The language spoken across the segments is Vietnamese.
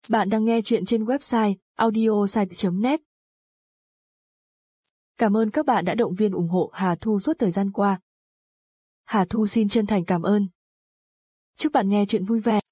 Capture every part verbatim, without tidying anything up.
Bạn đang nghe chuyện trên website audiosite chấm net. Cảm ơn các bạn đã động viên ủng hộ Hà Thu suốt thời gian qua. Hà Thu xin chân thành cảm ơn. Chúc bạn nghe chuyện vui vẻ.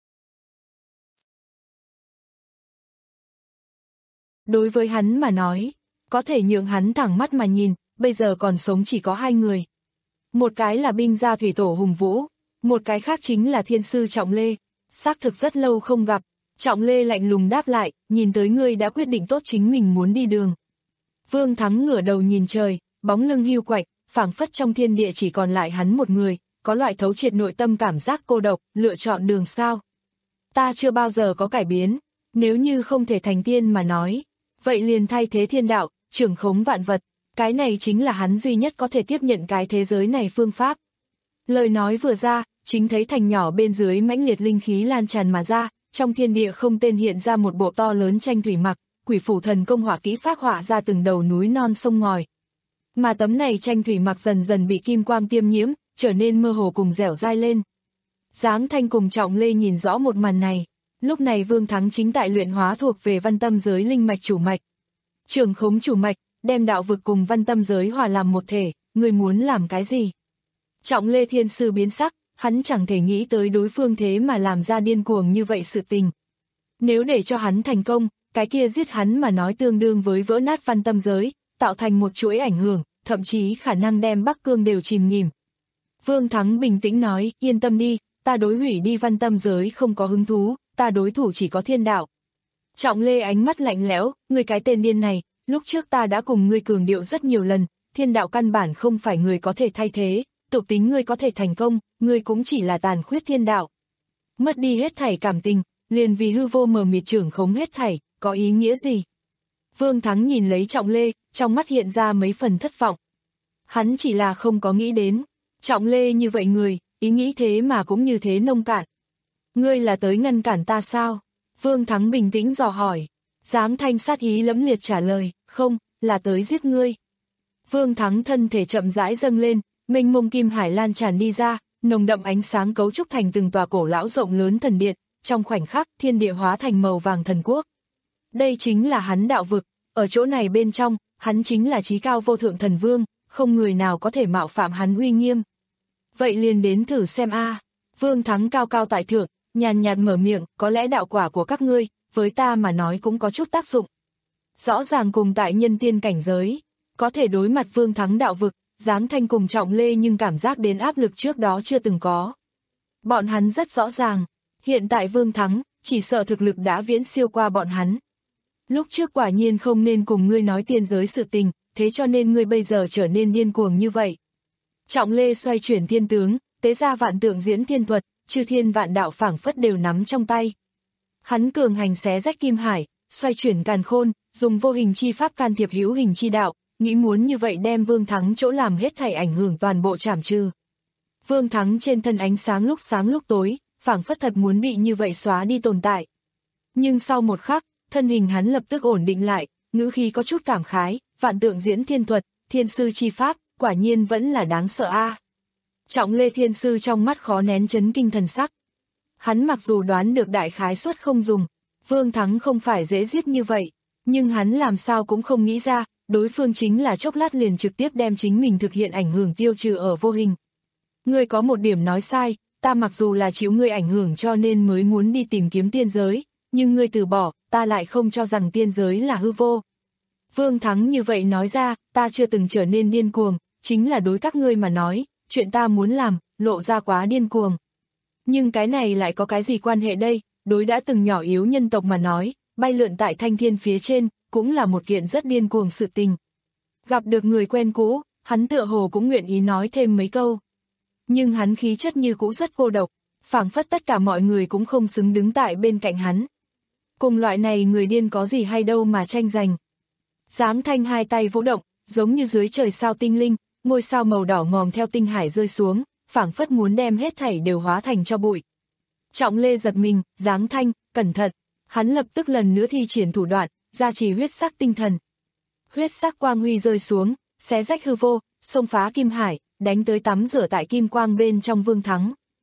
Đối với hắn mà nói, có thể nhượng hắn thẳng mắt mà nhìn, bây giờ còn sống chỉ có hai người. Một cái là binh gia thủy tổ Hùng Vũ, một cái khác chính là thiên sư Trọng Lê. Xác thực rất lâu không gặp, Trọng Lê lạnh lùng đáp lại, nhìn tới ngươi đã quyết định tốt chính mình muốn đi đường. Vương Thắng ngửa đầu nhìn trời, bóng lưng hiu quạnh, phảng phất trong thiên địa chỉ còn lại hắn một người, có loại thấu triệt nội tâm cảm giác cô độc, lựa chọn đường sao. Ta chưa bao giờ có cải biến, nếu như không thể thành tiên mà nói, vậy liền thay thế thiên đạo, trưởng khống vạn vật, cái này chính là hắn duy nhất có thể tiếp nhận cái thế giới này phương pháp. Lời nói vừa ra, chính thấy thành nhỏ bên dưới mãnh liệt linh khí lan tràn mà ra, trong thiên địa không tên hiện ra một bộ to lớn tranh thủy mặc, quỷ phủ thần công hỏa kỹ phác họa ra từng đầu núi non sông ngòi. Mà tấm này tranh thủy mặc dần dần bị kim quang tiêm nhiễm, trở nên mơ hồ cùng dẻo dai lên. Giáng Thanh cùng Trọng Lê nhìn rõ một màn này, lúc này Vương Thắng chính tại luyện hóa thuộc về văn tâm giới linh mạch chủ mạch. Trưởng khống chủ mạch, đem đạo vực cùng văn tâm giới hòa làm một thể, người muốn làm cái gì? Trọng Lê thiên sư biến sắc, hắn chẳng thể nghĩ tới đối phương thế mà làm ra điên cuồng như vậy sự tình. Nếu để cho hắn thành công, cái kia giết hắn mà nói tương đương với vỡ nát văn tâm giới, tạo thành một chuỗi ảnh hưởng, thậm chí khả năng đem Bắc Cương đều chìm nghỉm. Vương Thắng bình tĩnh nói, yên tâm đi, ta đối hủy đi văn tâm giới không có hứng thú, ta đối thủ chỉ có thiên đạo. Trọng Lê ánh mắt lạnh lẽo, ngươi cái tên điên này, lúc trước ta đã cùng ngươi cường điệu rất nhiều lần, thiên đạo căn bản không phải người có thể thay thế, tục tính ngươi có thể thành công, ngươi cũng chỉ là tàn khuyết thiên đạo. Mất đi hết thảy cảm tình, liền vì hư vô mờ mịt trưởng khống hết thảy, có ý nghĩa gì? Vương Thắng nhìn lấy Trọng Lê, trong mắt hiện ra mấy phần thất vọng. Hắn chỉ là không có nghĩ đến, Trọng Lê như vậy người, ý nghĩ thế mà cũng như thế nông cạn. Ngươi là tới ngăn cản ta sao? Vương Thắng bình tĩnh dò hỏi. Giáng Thanh sát ý lẫm liệt trả lời, không, là tới giết ngươi. Vương Thắng thân thể chậm rãi dâng lên, mênh mông kim hải lan tràn đi ra, nồng đậm ánh sáng cấu trúc thành từng tòa cổ lão rộng lớn thần điện, trong khoảnh khắc thiên địa hóa thành màu vàng thần quốc. Đây chính là hắn đạo vực, ở chỗ này bên trong, hắn chính là chí cao vô thượng thần vương, không người nào có thể mạo phạm hắn uy nghiêm. Vậy liền đến thử xem a. Vương Thắng cao cao tại thượng, nhàn nhạt mở miệng, có lẽ đạo quả của các ngươi, với ta mà nói cũng có chút tác dụng. Rõ ràng cùng tại nhân tiên cảnh giới, có thể đối mặt Vương Thắng đạo vực, Giáng Thanh cùng Trọng Lê nhưng cảm giác đến áp lực trước đó chưa từng có. Bọn hắn rất rõ ràng, hiện tại Vương Thắng, chỉ sợ thực lực đã viễn siêu qua bọn hắn. Lúc trước quả nhiên không nên cùng ngươi nói tiên giới sự tình, thế cho nên ngươi bây giờ trở nên điên cuồng như vậy. Trọng Lê xoay chuyển thiên tướng, tế ra vạn tượng diễn thiên thuật, chư thiên vạn đạo phảng phất đều nắm trong tay. Hắn cường hành xé rách kim hải, xoay chuyển càn khôn, dùng vô hình chi pháp can thiệp hữu hình chi đạo, nghĩ muốn như vậy đem Vương Thắng chỗ làm hết thảy ảnh hưởng toàn bộ trảm trừ. Vương Thắng trên thân ánh sáng lúc sáng lúc tối, phảng phất thật muốn bị như vậy xóa đi tồn tại. Nhưng sau một khắc, thân hình hắn lập tức ổn định lại, ngữ khí có chút cảm khái, vạn tượng diễn thiên thuật, thiên sư chi pháp, quả nhiên vẫn là đáng sợ a. Trọng Lê thiên sư trong mắt khó nén chấn kinh thần sắc. Hắn mặc dù đoán được đại khái suất không dùng, Vương Thắng không phải dễ giết như vậy, nhưng hắn làm sao cũng không nghĩ ra, đối phương chính là chốc lát liền trực tiếp đem chính mình thực hiện ảnh hưởng tiêu trừ ở vô hình. Ngươi có một điểm nói sai, ta mặc dù là chịu ngươi ảnh hưởng cho nên mới muốn đi tìm kiếm tiên giới, nhưng ngươi từ bỏ, ta lại không cho rằng tiên giới là hư vô. Vương Thắng như vậy nói ra, ta chưa từng trở nên điên cuồng, chính là đối các ngươi mà nói, chuyện ta muốn làm, lộ ra quá điên cuồng. Nhưng cái này lại có cái gì quan hệ đây, đối đã từng nhỏ yếu nhân tộc mà nói, bay lượn tại thanh thiên phía trên, cũng là một kiện rất điên cuồng sự tình. Gặp được người quen cũ, hắn tựa hồ cũng nguyện ý nói thêm mấy câu. Nhưng hắn khí chất như cũ rất cô độc, phảng phất tất cả mọi người cũng không xứng đứng tại bên cạnh hắn. Cùng loại này người điên có gì hay đâu mà tranh giành. Giáng Thanh hai tay vũ động, giống như dưới trời sao tinh linh, ngôi sao màu đỏ ngòm theo tinh hải rơi xuống, phảng phất muốn đem hết thảy đều hóa thành cho bụi. Trọng Lê giật mình, Giáng Thanh, cẩn thận, hắn lập tức lần nữa thi triển thủ đoạn, gia trì huyết sắc tinh thần. Huyết sắc quang huy rơi xuống, xé rách hư vô, xông phá kim hải, đánh tới tắm rửa tại kim quang bên trong Vương Thắng.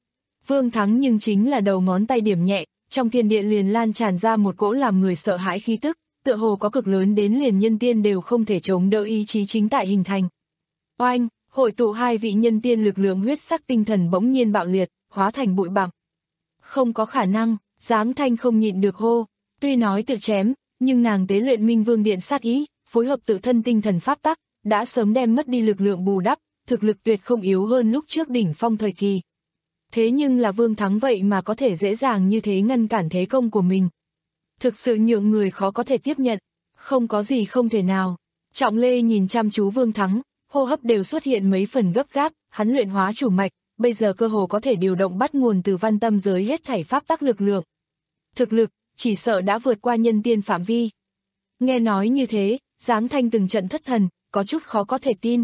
Vương Thắng nhưng chính là đầu ngón tay điểm nhẹ, trong thiên địa liền lan tràn ra một cỗ làm người sợ hãi khí tức, tựa hồ có cực lớn đến liền nhân tiên đều không thể chống đỡ ý chí chính tại hình thành. Oanh, hội tụ hai vị nhân tiên lực lượng huyết sắc tinh thần bỗng nhiên bạo liệt, hóa thành bụi bặm. Không có khả năng, Giáng Thanh không nhịn được hô, tuy nói tự chém, nhưng nàng tế luyện Minh Vương Điện sát ý, phối hợp tự thân tinh thần pháp tắc, đã sớm đem mất đi lực lượng bù đắp, thực lực tuyệt không yếu hơn lúc trước đỉnh phong thời kỳ. Thế nhưng là Vương Thắng vậy mà có thể dễ dàng như thế ngăn cản thế công của mình. Thực sự nhượng người khó có thể tiếp nhận, không có gì không thể nào. Trọng Lê nhìn chăm chú Vương Thắng, hô hấp đều xuất hiện mấy phần gấp gáp, hắn luyện hóa chủ mạch, bây giờ cơ hồ có thể điều động bắt nguồn từ văn tâm giới hết thảy pháp tắc lực lượng. Thực lực, chỉ sợ đã vượt qua nhân tiên phạm vi. Nghe nói như thế, Giáng Thanh từng trận thất thần, có chút khó có thể tin.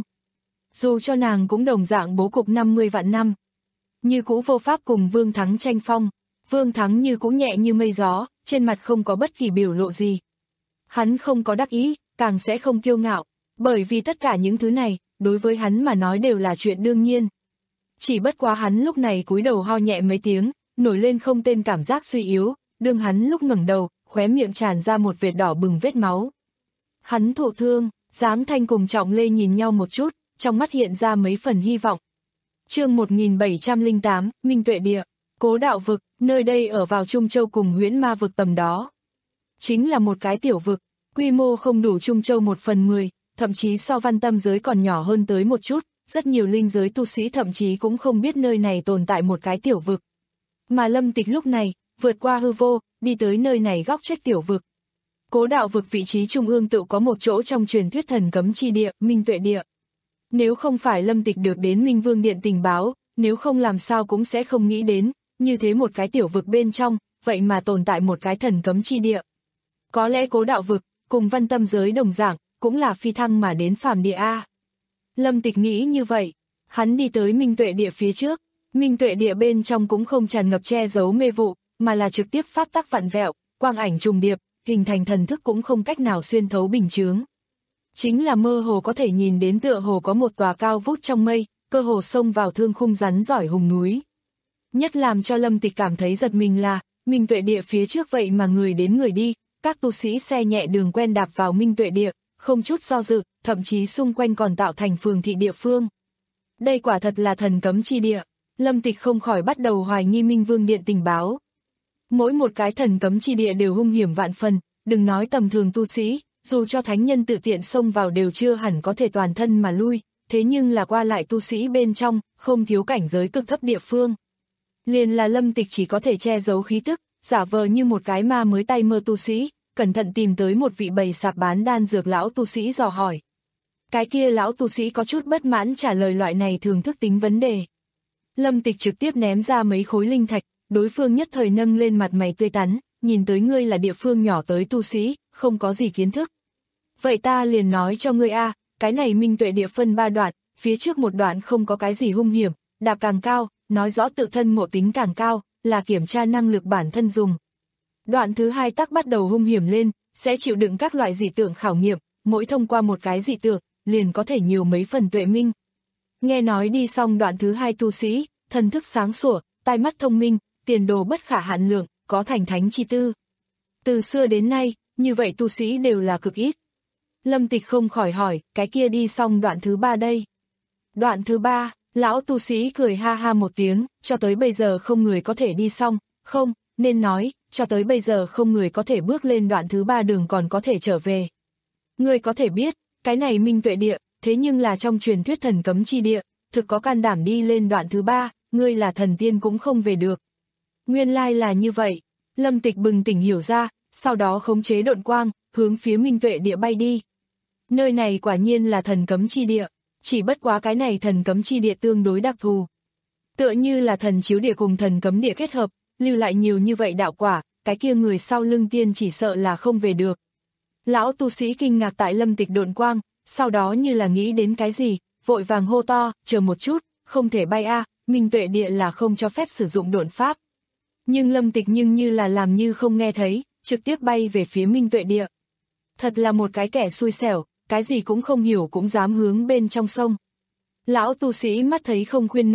Dù cho nàng cũng đồng dạng bố cục năm mươi vạn năm. Như cũ vô pháp cùng Vương Thắng tranh phong, Vương Thắng như cũ nhẹ như mây gió, trên mặt không có bất kỳ biểu lộ gì. Hắn không có đắc ý, càng sẽ không kiêu ngạo, bởi vì tất cả những thứ này, đối với hắn mà nói đều là chuyện đương nhiên. Chỉ bất quá hắn lúc này cúi đầu ho nhẹ mấy tiếng, nổi lên không tên cảm giác suy yếu, đương hắn lúc ngẩng đầu, khóe miệng tràn ra một vệt đỏ bừng vết máu. Hắn thụ thương, Giáng Thanh cùng Trọng Lê nhìn nhau một chút, trong mắt hiện ra mấy phần hy vọng. Chương một nghìn bảy trăm lẻ tám, Minh Tuệ Địa, Cố Đạo Vực, nơi đây ở vào Trung Châu cùng Huyễn Ma Vực tầm đó. Chính là một cái tiểu vực, quy mô không đủ Trung Châu một phần mười, thậm chí so văn tâm giới còn nhỏ hơn tới một chút, rất nhiều linh giới tu sĩ thậm chí cũng không biết nơi này tồn tại một cái tiểu vực. Mà Lâm Tịch lúc này, vượt qua hư vô, đi tới nơi này góc trách tiểu vực. Cố Đạo Vực vị trí trung ương tự có một chỗ trong truyền thuyết thần cấm chi địa, Minh Tuệ Địa. Nếu không phải Lâm Tịch được đến Minh Vương Điện tình báo, nếu không làm sao cũng sẽ không nghĩ đến, như thế một cái tiểu vực bên trong, vậy mà tồn tại một cái thần cấm chi địa. Có lẽ Cố Đạo Vực, cùng văn tâm giới đồng dạng, cũng là phi thăng mà đến phàm địa A. Lâm Tịch nghĩ như vậy, hắn đi tới Minh Tuệ Địa phía trước, Minh Tuệ Địa bên trong cũng không tràn ngập che giấu mê vụ, mà là trực tiếp pháp tắc vặn vẹo, quang ảnh trùng điệp, hình thành thần thức cũng không cách nào xuyên thấu bình chướng. Chính là mơ hồ có thể nhìn đến tựa hồ có một tòa cao vút trong mây, cơ hồ xông vào thương khung rắn giỏi hùng núi. Nhất làm cho Lâm Tịch cảm thấy giật mình là, Minh Tuệ Địa phía trước vậy mà người đến người đi, các tu sĩ xe nhẹ đường quen đạp vào Minh Tuệ Địa, không chút do dự, thậm chí xung quanh còn tạo thành phường thị địa phương. Đây quả thật là thần cấm chi địa, Lâm Tịch không khỏi bắt đầu hoài nghi Minh Vương Điện tình báo. Mỗi một cái thần cấm chi địa đều hung hiểm vạn phần, đừng nói tầm thường tu sĩ, dù cho thánh nhân tự tiện xông vào đều chưa hẳn có thể toàn thân mà lui, thế nhưng là qua lại tu sĩ bên trong, không thiếu cảnh giới cực thấp địa phương. Liền là Lâm Tịch chỉ có thể che giấu khí tức, giả vờ như một cái ma mới tay mơ tu sĩ, cẩn thận tìm tới một vị bày sạp bán đan dược lão tu sĩ dò hỏi. Cái kia lão tu sĩ có chút bất mãn trả lời loại này thường thức tính vấn đề. Lâm Tịch trực tiếp ném ra mấy khối linh thạch, đối phương nhất thời nâng lên mặt mày tươi tắn, nhìn tới ngươi là địa phương nhỏ tới tu sĩ, không có gì kiến thức. Vậy ta liền nói cho ngươi a, cái này Minh Tuệ Địa phân ba đoạn, phía trước một đoạn không có cái gì hung hiểm, đạp càng cao, nói rõ tự thân ngộ tính càng cao, là kiểm tra năng lực bản thân dùng. Đoạn thứ hai tắc bắt đầu hung hiểm lên, sẽ chịu đựng các loại dị tượng khảo nghiệm, mỗi thông qua một cái dị tượng, liền có thể nhiều mấy phần tuệ minh. Nghe nói đi xong đoạn thứ hai tu sĩ, thần thức sáng sủa, tai mắt thông minh, tiền đồ bất khả hạn lượng, có thành thánh chi tư. Từ xưa đến nay, như vậy tu sĩ đều là cực ít. Lâm Tịch không khỏi hỏi, cái kia đi xong đoạn thứ ba đây. Đoạn thứ ba, lão tu sĩ cười ha ha một tiếng, cho tới bây giờ không người có thể đi xong, không, nên nói, cho tới bây giờ không người có thể bước lên đoạn thứ ba đường còn có thể trở về. Ngươi có thể biết, cái này Minh Tuệ Địa, thế nhưng là trong truyền thuyết thần cấm chi địa, thực có can đảm đi lên đoạn thứ ba, ngươi là thần tiên cũng không về được. Nguyên lai là như vậy, Lâm Tịch bừng tỉnh hiểu ra, sau đó khống chế độn quang, hướng phía Minh Tuệ Địa bay đi. Nơi này quả nhiên là thần cấm chi địa, chỉ bất quá cái này thần cấm chi địa tương đối đặc thù. Tựa như là thần chiếu địa cùng thần cấm địa kết hợp, lưu lại nhiều như vậy đạo quả, cái kia người sau lưng tiên chỉ sợ là không về được. Lão tu sĩ kinh ngạc tại Lâm Tịch độn quang, sau đó như là nghĩ đến cái gì, vội vàng hô to, chờ một chút, không thể bay a, Minh Tuệ Địa là không cho phép sử dụng độn pháp. Nhưng Lâm Tịch nhưng như là làm như không nghe thấy, trực tiếp bay về phía Minh Tuệ Địa. Thật là một cái kẻ xui xẻo, cái gì cũng không hiểu cũng dám hướng bên trong sông. Lão tu sĩ mắt thấy không khuyên nổi,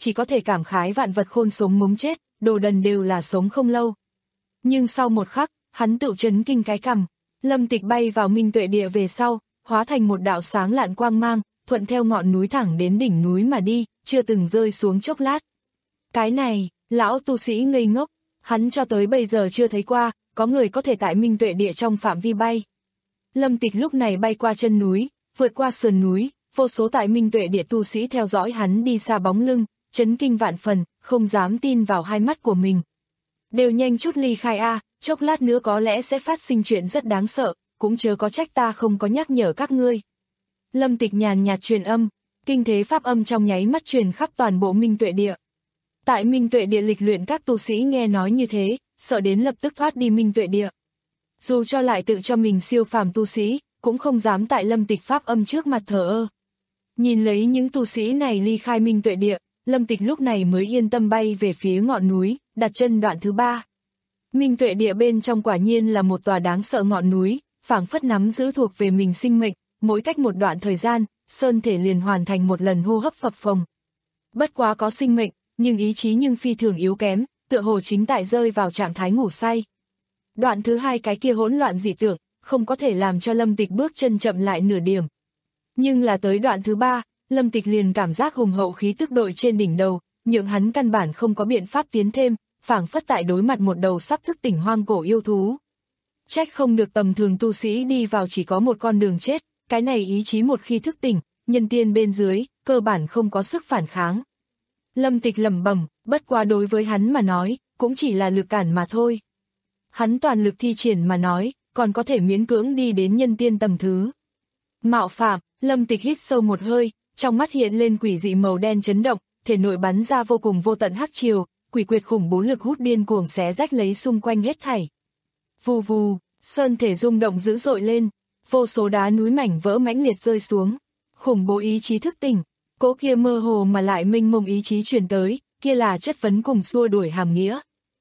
chỉ có thể cảm khái vạn vật khôn sống mống chết, đồ đần đều là sống không lâu. Nhưng sau một khắc, hắn tự chấn kinh cái cằm, Lâm Tịch bay vào minh tuệ địa về sau, hóa thành một đạo sáng lạn quang mang, thuận theo ngọn núi thẳng đến đỉnh núi mà đi, chưa từng rơi xuống chốc lát. Cái này, lão tu sĩ ngây ngốc, hắn cho tới bây giờ chưa thấy qua, có người có thể tại minh tuệ địa trong phạm vi bay. Lâm Tịch lúc này bay qua chân núi, vượt qua sườn núi, vô số tại minh tuệ địa tu sĩ theo dõi hắn đi xa bóng lưng, chấn kinh vạn phần, không dám tin vào hai mắt của mình. Đều nhanh chút ly khai a, chốc lát nữa có lẽ sẽ phát sinh chuyện rất đáng sợ, cũng chớ có trách ta không có nhắc nhở các ngươi. Lâm Tịch nhàn nhạt truyền âm, kinh thế pháp âm trong nháy mắt truyền khắp toàn bộ minh tuệ địa. Tại minh tuệ địa lịch luyện các tu sĩ nghe nói như thế, sợ đến lập tức thoát đi minh tuệ địa. Dù cho lại tự cho mình siêu phàm tu sĩ, cũng không dám tại Lâm Tịch pháp âm trước mặt thờ ơ. Nhìn lấy những tu sĩ này ly khai minh tuệ địa, Lâm Tịch lúc này mới yên tâm bay về phía ngọn núi, đặt chân đoạn thứ ba. Minh tuệ địa bên trong quả nhiên là một tòa đáng sợ ngọn núi, phảng phất nắm giữ thuộc về mình sinh mệnh, mỗi cách một đoạn thời gian, sơn thể liền hoàn thành một lần hô hấp phập phồng. Bất quá có sinh mệnh, nhưng ý chí nhưng phi thường yếu kém, tựa hồ chính tại rơi vào trạng thái ngủ say. Đoạn thứ hai cái kia hỗn loạn dị tưởng, không có thể làm cho Lâm Tịch bước chân chậm lại nửa điểm. Nhưng là tới đoạn thứ ba, Lâm Tịch liền cảm giác hùng hậu khí tức đội trên đỉnh đầu, nhượng hắn căn bản không có biện pháp tiến thêm, phảng phất tại đối mặt một đầu sắp thức tỉnh hoang cổ yêu thú. Trách không được tầm thường tu sĩ đi vào chỉ có một con đường chết, cái này ý chí một khi thức tỉnh, nhân tiên bên dưới, cơ bản không có sức phản kháng. Lâm Tịch lẩm bẩm, bất quá đối với hắn mà nói, cũng chỉ là lực cản mà thôi. Hắn toàn lực thi triển mà nói, còn có thể miễn cưỡng đi đến nhân tiên tầng thứ. Mạo phạm, Lâm Tịch hít sâu một hơi, trong mắt hiện lên quỷ dị màu đen chấn động, thể nội bắn ra vô cùng vô tận hắc chiều, quỷ quyệt khủng bố lực hút điên cuồng xé rách lấy xung quanh hết thảy. Vù vù, sơn thể rung động dữ dội lên, vô số đá núi mảnh vỡ mãnh liệt rơi xuống, khủng bố ý chí thức tỉnh, cỗ kia mơ hồ mà lại mênh mông ý chí truyền tới, kia là chất vấn cùng xua đuổi hàm nghĩa.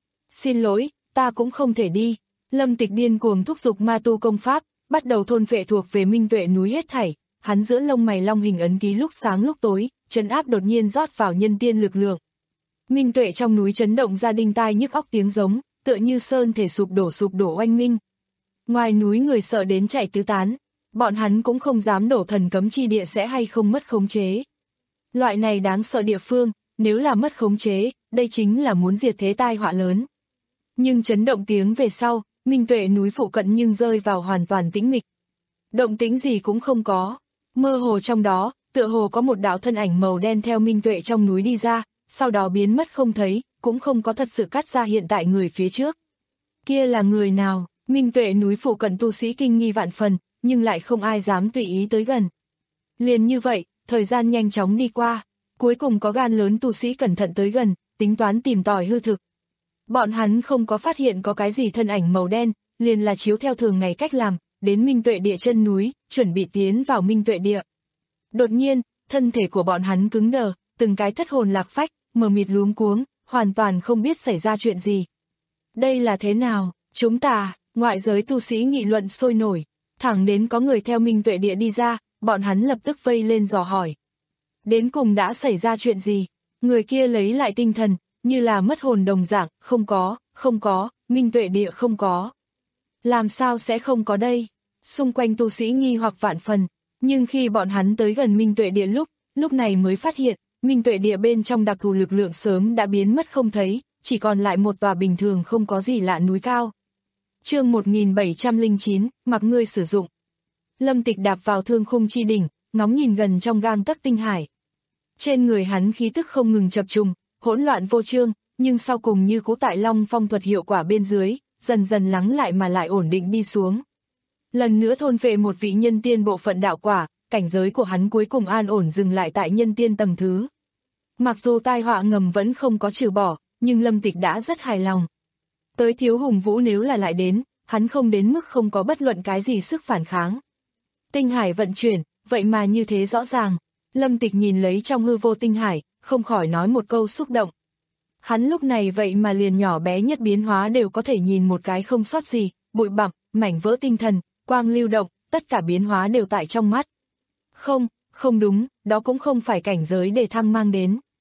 Xin lỗi, ta cũng không thể đi. Lâm Tịch điên cuồng thúc giục ma tu công pháp, bắt đầu thôn phệ thuộc về minh tuệ núi hết thảy, hắn giữa lông mày long hình ấn ký lúc sáng lúc tối, trấn áp đột nhiên rót vào nhân tiên lực lượng. Minh tuệ trong núi chấn động ra đinh tai nhức óc tiếng giống, tựa như sơn thể sụp đổ sụp đổ oanh minh. Ngoài núi người sợ đến chạy tứ tán, bọn hắn cũng không dám đổ thần cấm chi địa sẽ hay không mất khống chế. Loại này đáng sợ địa phương, nếu là mất khống chế, đây chính là muốn diệt thế tai họa lớn. Nhưng chấn động tiếng về sau, minh tuệ núi phụ cận nhưng rơi vào hoàn toàn tĩnh mịch. Động tĩnh gì cũng không có, mơ hồ trong đó, tựa hồ có một đạo thân ảnh màu đen theo minh tuệ trong núi đi ra, sau đó biến mất không thấy, cũng không có thật sự cắt ra hiện tại người phía trước. Kia là người nào? Minh tuệ núi phụ cận tu sĩ kinh nghi vạn phần, nhưng lại không ai dám tùy ý tới gần. Liền như vậy, thời gian nhanh chóng đi qua, cuối cùng có gan lớn tu sĩ cẩn thận tới gần, tính toán tìm tòi hư thực. Bọn hắn không có phát hiện có cái gì thân ảnh màu đen, liền là chiếu theo thường ngày cách làm, đến minh tuệ địa chân núi, chuẩn bị tiến vào minh tuệ địa. Đột nhiên, thân thể của bọn hắn cứng đờ, từng cái thất hồn lạc phách, mờ mịt luống cuống, hoàn toàn không biết xảy ra chuyện gì. Đây là thế nào? Chúng ta, ngoại giới tu sĩ nghị luận sôi nổi, thẳng đến có người theo minh tuệ địa đi ra, bọn hắn lập tức vây lên dò hỏi. Đến cùng đã xảy ra chuyện gì? Người kia lấy lại tinh thần, như là mất hồn đồng dạng, không có, không có, minh tuệ địa không có. Làm sao sẽ không có đây? Xung quanh tu sĩ nghi hoặc vạn phần, nhưng khi bọn hắn tới gần minh tuệ địa lúc, lúc này mới phát hiện, minh tuệ địa bên trong đặc thù lực lượng sớm đã biến mất không thấy, chỉ còn lại một tòa bình thường không có gì lạ núi cao. Chương một nghìn bảy trăm lẻ chín, mặc ngươi sử dụng. Lâm Tịch đạp vào thương khung chi đỉnh, ngóng nhìn gần trong gang tấc tinh hải. Trên người hắn khí tức không ngừng chập trùng, hỗn loạn vô chương, nhưng sau cùng như cũ tại Long Phong thuật hiệu quả bên dưới, dần dần lắng lại mà lại ổn định đi xuống. Lần nữa thôn phệ một vị nhân tiên bộ phận đạo quả, cảnh giới của hắn cuối cùng an ổn dừng lại tại nhân tiên tầng thứ. Mặc dù tai họa ngầm vẫn không có trừ bỏ, nhưng Lâm Tịch đã rất hài lòng. Tới Thiếu Hùng Vũ nếu là lại đến, hắn không đến mức không có bất luận cái gì sức phản kháng. Tinh hải vận chuyển, vậy mà như thế rõ ràng. Lâm Tịch nhìn lấy trong hư vô tinh hải, không khỏi nói một câu xúc động. Hắn lúc này vậy mà liền nhỏ bé nhất biến hóa đều có thể nhìn một cái không sót gì, bụi bặm, mảnh vỡ tinh thần, quang lưu động, tất cả biến hóa đều tại trong mắt. Không, không đúng, đó cũng không phải cảnh giới để thăng mang đến.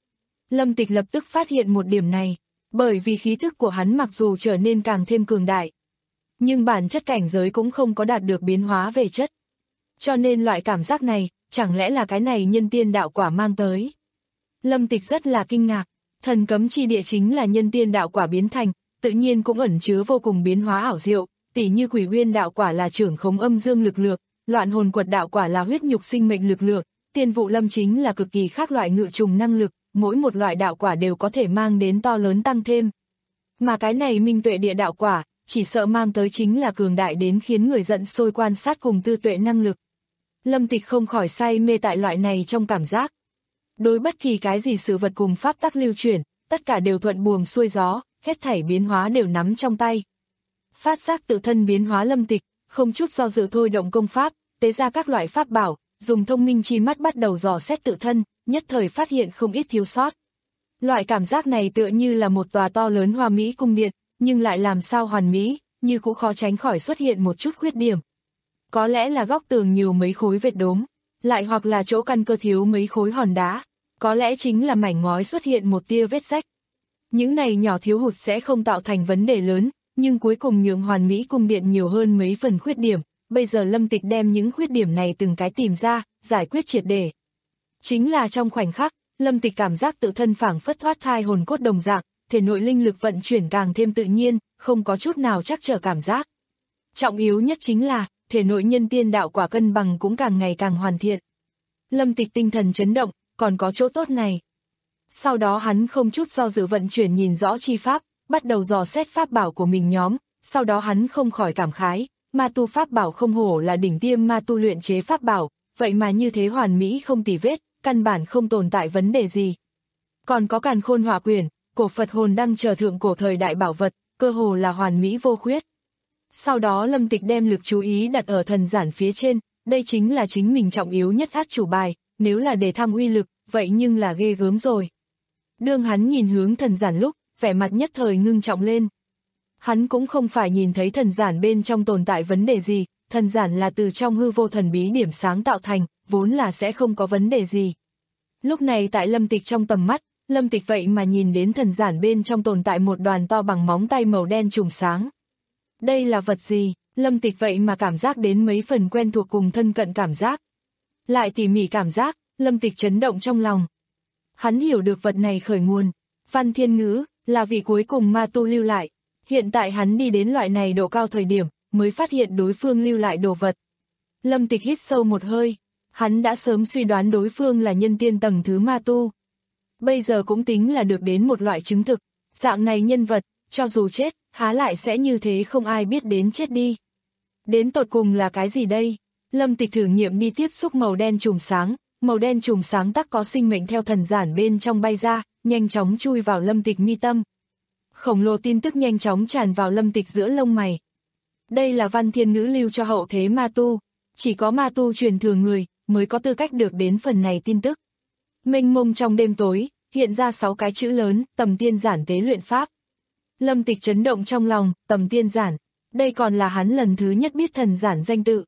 Lâm Tịch lập tức phát hiện một điểm này, bởi vì khí thức của hắn mặc dù trở nên càng thêm cường đại, nhưng bản chất cảnh giới cũng không có đạt được biến hóa về chất. Cho nên loại cảm giác này, chẳng lẽ là cái này nhân tiên đạo quả mang tới. Lâm Tịch rất là kinh ngạc, thần cấm chi địa chính là nhân tiên đạo quả biến thành, tự nhiên cũng ẩn chứa vô cùng biến hóa ảo diệu, tỉ như Quỷ Uyên đạo quả là trưởng khống âm dương lực lượng, Loạn Hồn Quật đạo quả là huyết nhục sinh mệnh lực lượng, Tiên Vụ Lâm chính là cực kỳ khác loại ngự trùng năng lực, mỗi một loại đạo quả đều có thể mang đến to lớn tăng thêm. Mà cái này Minh Tuệ địa đạo quả, chỉ sợ mang tới chính là cường đại đến khiến người giận sôi quan sát cùng tư tuệ năng lực. Lâm Tịch không khỏi say mê tại loại này trong cảm giác. Đối bất kỳ cái gì sự vật cùng pháp tắc lưu chuyển, tất cả đều thuận buồm xuôi gió, hết thảy biến hóa đều nắm trong tay. Phát giác tự thân biến hóa Lâm Tịch, không chút do dự thôi động công pháp, tế ra các loại pháp bảo, dùng thông minh chi mắt bắt đầu dò xét tự thân, nhất thời phát hiện không ít thiếu sót. Loại cảm giác này tựa như là một tòa to lớn hoa mỹ cung điện, nhưng lại làm sao hoàn mỹ, như cũng khó tránh khỏi xuất hiện một chút khuyết điểm. Có lẽ là góc tường nhiều mấy khối vết đốm, lại hoặc là chỗ căn cơ thiếu mấy khối hòn đá, có lẽ chính là mảnh ngói xuất hiện một tia vết rách. Những này nhỏ thiếu hụt sẽ không tạo thành vấn đề lớn, nhưng cuối cùng nhường hoàn mỹ cung điện nhiều hơn mấy phần khuyết điểm. Bây giờ Lâm Tịch đem những khuyết điểm này từng cái tìm ra, giải quyết triệt để. Chính là trong khoảnh khắc, Lâm Tịch cảm giác tự thân phảng phất thoát thai hồn cốt đồng dạng, thể nội linh lực vận chuyển càng thêm tự nhiên, không có chút nào trắc trở cảm giác. Trọng yếu nhất chính là, thể nội nhân tiên đạo quả cân bằng cũng càng ngày càng hoàn thiện. Lâm Tịch tinh thần chấn động, còn có chỗ tốt này. Sau đó hắn không chút do dự vận chuyển nhìn rõ chi pháp, bắt đầu dò xét pháp bảo của mình nhóm, sau đó hắn không khỏi cảm khái, ma tu pháp bảo không hổ là đỉnh tiêm ma tu luyện chế pháp bảo, vậy mà như thế hoàn mỹ không tì vết, căn bản không tồn tại vấn đề gì. Còn có Càn Khôn Hỏa Quyển, cổ Phật hồn đăng chờ thượng cổ thời đại bảo vật, cơ hồ là hoàn mỹ vô khuyết. Sau đó Lâm Tịch đem lực chú ý đặt ở thần giản phía trên, đây chính là chính mình trọng yếu nhất át chủ bài, nếu là để thăng uy lực, vậy nhưng là ghê gớm rồi. Đương hắn nhìn hướng thần giản lúc, vẻ mặt nhất thời ngưng trọng lên. Hắn cũng không phải nhìn thấy thần giản bên trong tồn tại vấn đề gì, thần giản là từ trong hư vô thần bí điểm sáng tạo thành, vốn là sẽ không có vấn đề gì. Lúc này tại Lâm Tịch trong tầm mắt, Lâm Tịch vậy mà nhìn đến thần giản bên trong tồn tại một đoàn to bằng móng tay màu đen trùng sáng. Đây là vật gì? Lâm Tịch vậy mà cảm giác đến mấy phần quen thuộc cùng thân cận cảm giác. Lại tỉ mỉ cảm giác, Lâm Tịch chấn động trong lòng. Hắn hiểu được vật này khởi nguồn. Văn Thiên Ngữ, là vị cuối cùng ma tu lưu lại. Hiện tại hắn đi đến loại này độ cao thời điểm, mới phát hiện đối phương lưu lại đồ vật. Lâm Tịch hít sâu một hơi. Hắn đã sớm suy đoán đối phương là nhân tiên tầng thứ ma tu. Bây giờ cũng tính là được đến một loại chứng thực. Dạng này nhân vật, cho dù chết, há lại sẽ như thế không ai biết đến chết đi. Đến tột cùng là cái gì đây? Lâm Tịch thử nghiệm đi tiếp xúc màu đen chùm sáng, màu đen chùm sáng tắc có sinh mệnh theo thần giản bên trong bay ra, nhanh chóng chui vào Lâm Tịch mi tâm. Khổng lồ tin tức nhanh chóng tràn vào Lâm Tịch giữa lông mày. Đây là Văn Thiên Ngữ lưu cho hậu thế ma tu, chỉ có ma tu truyền thừa người mới có tư cách được đến phần này tin tức. Mênh mông trong đêm tối, hiện ra sáu cái chữ lớn, Tầm Tiên Giản tế luyện pháp. Lâm Tịch chấn động trong lòng, Tầm Tiên Giản, đây còn là hắn lần thứ nhất biết thần giản danh tự.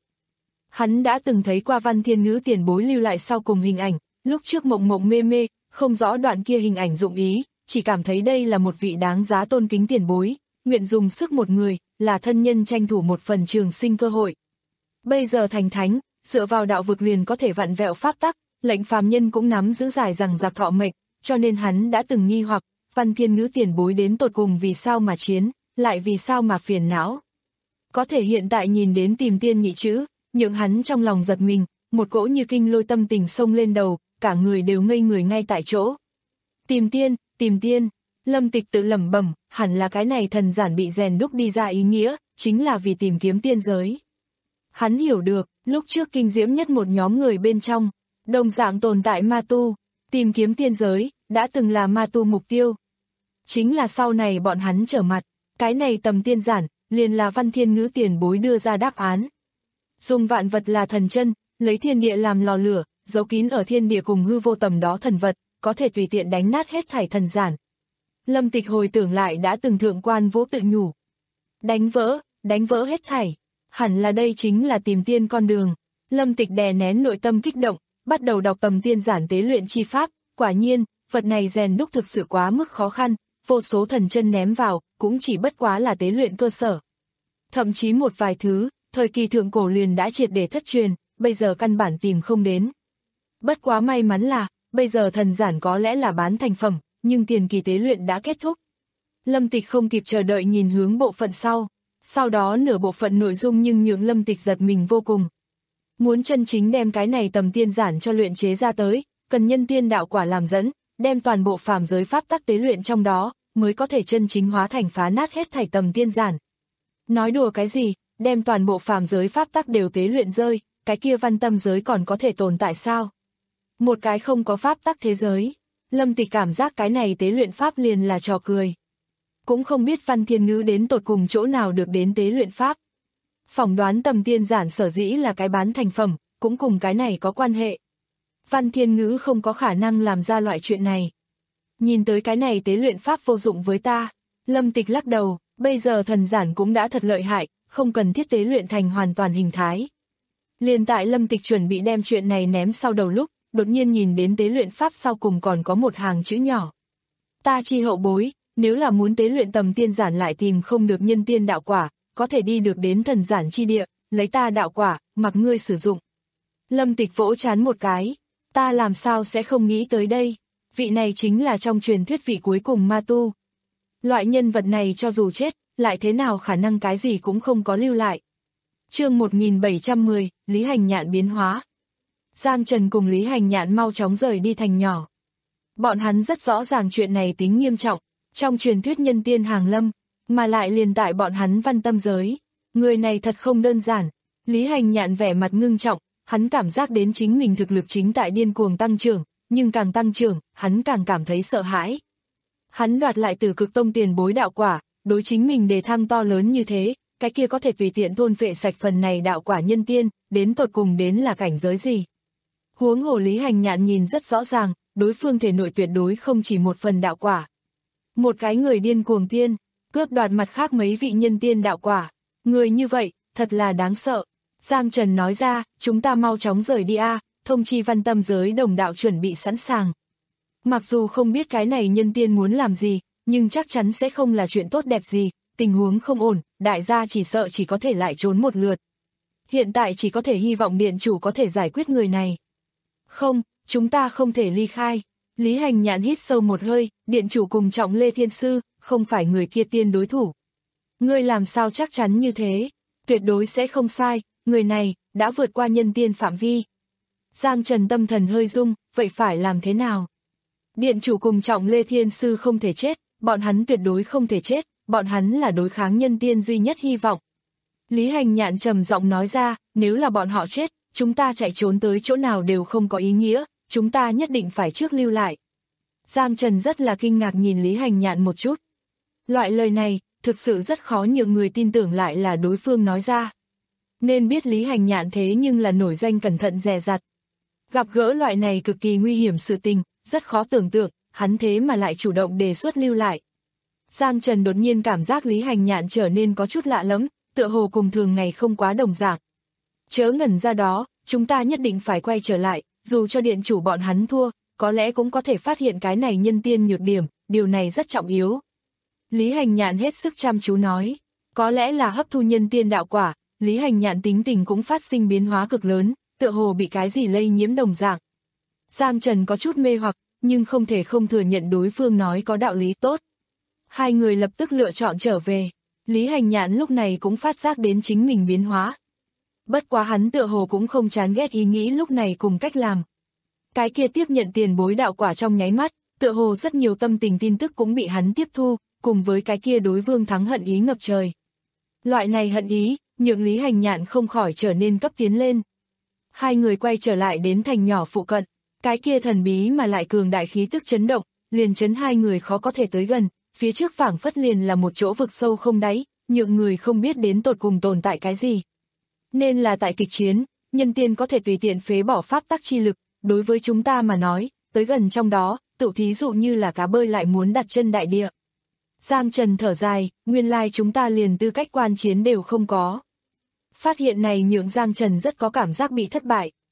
Hắn đã từng thấy qua Văn Thiên Ngữ tiền bối lưu lại sau cùng hình ảnh, lúc trước mộng mộng mê mê, không rõ đoạn kia hình ảnh dụng ý, chỉ cảm thấy đây là một vị đáng giá tôn kính tiền bối, nguyện dùng sức một người, là thân nhân tranh thủ một phần trường sinh cơ hội. Bây giờ thành thánh, dựa vào đạo vực liền có thể vặn vẹo pháp tắc, lệnh phàm nhân cũng nắm giữ dài rằng giặc thọ mệnh, cho nên hắn đã từng nghi hoặc, Văn Thiên Ngữ tiền bối đến tột cùng vì sao mà chiến, lại vì sao mà phiền não. Có thể hiện tại nhìn đến tìm tiên nhị chữ, nhượng hắn trong lòng giật mình, một cỗ như kinh lôi tâm tình xông lên đầu, cả người đều ngây người ngay tại chỗ. Tìm tiên, tìm tiên, Lâm Tịch tự lẩm bẩm, hẳn là cái này thần giản bị rèn đúc đi ra ý nghĩa, chính là vì tìm kiếm tiên giới. Hắn hiểu được, lúc trước kinh diễm nhất một nhóm người bên trong, đồng dạng tồn tại ma tu, tìm kiếm tiên giới, đã từng là ma tu mục tiêu. Chính là sau này bọn hắn trở mặt, cái này Tầm Tiên Giản, liền là Văn Thiên Ngữ tiền bối đưa ra đáp án. Dùng vạn vật là thần chân, lấy thiên địa làm lò lửa, giấu kín ở thiên địa cùng hư vô tầm đó thần vật, có thể tùy tiện đánh nát hết thảy thần giản. Lâm Tịch hồi tưởng lại đã từng thượng quan Vũ tự nhủ. Đánh vỡ, đánh vỡ hết thảy, hẳn là đây chính là tìm tiên con đường. Lâm Tịch đè nén nội tâm kích động, bắt đầu đọc Tầm Tiên Giản tế luyện chi pháp, quả nhiên, vật này rèn đúc thực sự quá mức khó khăn, vô số thần chân ném vào, cũng chỉ bất quá là tế luyện cơ sở. Thậm chí một vài thứ, thời kỳ thượng cổ liền đã triệt để thất truyền, bây giờ căn bản tìm không đến. Bất quá may mắn là, bây giờ thần giản có lẽ là bán thành phẩm, nhưng tiền kỳ tế luyện đã kết thúc. Lâm Tịch không kịp chờ đợi nhìn hướng bộ phận sau, sau đó nửa bộ phận nội dung nhưng nhượng Lâm Tịch giật mình vô cùng. Muốn chân chính đem cái này tầm tiên giản cho luyện chế ra tới, cần nhân tiên đạo quả làm dẫn, đem toàn bộ phàm giới pháp tắc tế luyện trong đó, mới có thể chân chính hóa thành phá nát hết thảy tầm tiên giản. Nói đùa cái gì, đem toàn bộ phàm giới pháp tắc đều tế luyện rơi, cái kia văn tâm giới còn có thể tồn tại sao? Một cái không có pháp tắc thế giới, Lâm Tịch cảm giác cái này tế luyện pháp liền là trò cười. Cũng không biết Văn Thiên Ngữ đến tột cùng chỗ nào được đến tế luyện pháp. Phỏng đoán tầm tiên giản sở dĩ là cái bán thành phẩm, cũng cùng cái này có quan hệ. Văn Thiên Ngữ không có khả năng làm ra loại chuyện này. Nhìn tới cái này tế luyện pháp vô dụng với ta, Lâm Tịch lắc đầu, bây giờ thần giản cũng đã thật lợi hại, không cần thiết tế luyện thành hoàn toàn hình thái. Liền tại Lâm Tịch chuẩn bị đem chuyện này ném sau đầu lúc, đột nhiên nhìn đến tế luyện pháp sau cùng còn có một hàng chữ nhỏ. Ta chi hậu bối, nếu là muốn tế luyện tầm tiên giản lại tìm không được nhân tiên đạo quả, có thể đi được đến thần giản chi địa, lấy ta đạo quả, mặc ngươi sử dụng. Lâm Tịch vỗ chán một cái, ta làm sao sẽ không nghĩ tới đây, vị này chính là trong truyền thuyết vị cuối cùng ma tu. Loại nhân vật này cho dù chết, lại thế nào khả năng cái gì cũng không có lưu lại. Chương một nghìn bảy trăm mười, Lý Hành Nhạn biến hóa. Giang Trần cùng Lý Hành Nhạn mau chóng rời đi thành nhỏ. Bọn hắn rất rõ ràng chuyện này tính nghiêm trọng, trong truyền thuyết nhân tiên hàng lâm, mà lại liền tại bọn hắn văn tâm giới. Người này thật không đơn giản. Lý Hành Nhạn vẻ mặt ngưng trọng, hắn cảm giác đến chính mình thực lực chính tại điên cuồng tăng trưởng, nhưng càng tăng trưởng, hắn càng cảm thấy sợ hãi. Hắn đoạt lại từ Cực Tông tiền bối đạo quả, đối chính mình đề thăng to lớn như thế, cái kia có thể tùy tiện thôn phệ sạch phần này đạo quả nhân tiên, đến tột cùng đến là cảnh giới gì. Huống hồ Lý Hành Nhạn nhìn rất rõ ràng, đối phương thể nội tuyệt đối không chỉ một phần đạo quả. Một cái người điên cuồng tiên, cướp đoạt mặt khác mấy vị nhân tiên đạo quả. Người như vậy, thật là đáng sợ. Giang Trần nói ra, chúng ta mau chóng rời đi a, thông chi văn tâm giới đồng đạo chuẩn bị sẵn sàng. Mặc dù không biết cái này nhân tiên muốn làm gì, nhưng chắc chắn sẽ không là chuyện tốt đẹp gì, tình huống không ổn, đại gia chỉ sợ chỉ có thể lại trốn một lượt. Hiện tại chỉ có thể hy vọng điện chủ có thể giải quyết người này. Không, chúng ta không thể ly khai. Lý Hành Nhạn hít sâu một hơi, điện chủ cùng Trọng Lê Thiên Sư, không phải người kia tiên đối thủ. Ngươi làm sao chắc chắn như thế? Tuyệt đối sẽ không sai, người này, đã vượt qua nhân tiên phạm vi. Giang Trần tâm thần hơi rung, vậy phải làm thế nào? Điện chủ cùng Trọng Lê Thiên Sư không thể chết, bọn hắn tuyệt đối không thể chết, bọn hắn là đối kháng nhân tiên duy nhất hy vọng. Lý Hành Nhạn trầm giọng nói ra, nếu là bọn họ chết, chúng ta chạy trốn tới chỗ nào đều không có ý nghĩa, chúng ta nhất định phải trước lưu lại. Giang Trần rất là kinh ngạc nhìn Lý Hành Nhạn một chút. Loại lời này, thực sự rất khó nhượng người tin tưởng lại là đối phương nói ra. Nên biết Lý Hành Nhạn thế nhưng là nổi danh cẩn thận dè dặt. Gặp gỡ loại này cực kỳ nguy hiểm sự tình, rất khó tưởng tượng, hắn thế mà lại chủ động đề xuất lưu lại. Giang Trần đột nhiên cảm giác Lý Hành Nhạn trở nên có chút lạ lẫm, tựa hồ cùng thường ngày không quá đồng dạng. Chớ ngẩn ra đó, chúng ta nhất định phải quay trở lại, dù cho điện chủ bọn hắn thua, có lẽ cũng có thể phát hiện cái này nhân tiên nhược điểm, điều này rất trọng yếu. Lý Hành Nhạn hết sức chăm chú nói, có lẽ là hấp thu nhân tiên đạo quả, Lý Hành Nhạn tính tình cũng phát sinh biến hóa cực lớn, tựa hồ bị cái gì lây nhiễm đồng dạng. Giang Trần có chút mê hoặc, nhưng không thể không thừa nhận đối phương nói có đạo lý tốt. Hai người lập tức lựa chọn trở về, Lý Hành Nhạn lúc này cũng phát giác đến chính mình biến hóa. Bất quá hắn tựa hồ cũng không chán ghét ý nghĩ lúc này cùng cách làm. Cái kia tiếp nhận tiền bối đạo quả trong nháy mắt, tựa hồ rất nhiều tâm tình tin tức cũng bị hắn tiếp thu, cùng với cái kia đối Vương Thắng hận ý ngập trời. Loại này hận ý, nhượng Lý Hành Nhạn không khỏi trở nên cấp tiến lên. Hai người quay trở lại đến thành nhỏ phụ cận, cái kia thần bí mà lại cường đại khí tức chấn động, liền chấn hai người khó có thể tới gần, phía trước phảng phất liền là một chỗ vực sâu không đáy, nhượng người không biết đến tột cùng tồn tại cái gì. Nên là tại kịch chiến, nhân tiên có thể tùy tiện phế bỏ pháp tắc chi lực, đối với chúng ta mà nói, tới gần trong đó, tự thí dụ như là cá bơi lại muốn đặt chân đại địa. Giang Trần thở dài, nguyên lai chúng ta liền tư cách quan chiến đều không có. Phát hiện này nhượng Giang Trần rất có cảm giác bị thất bại.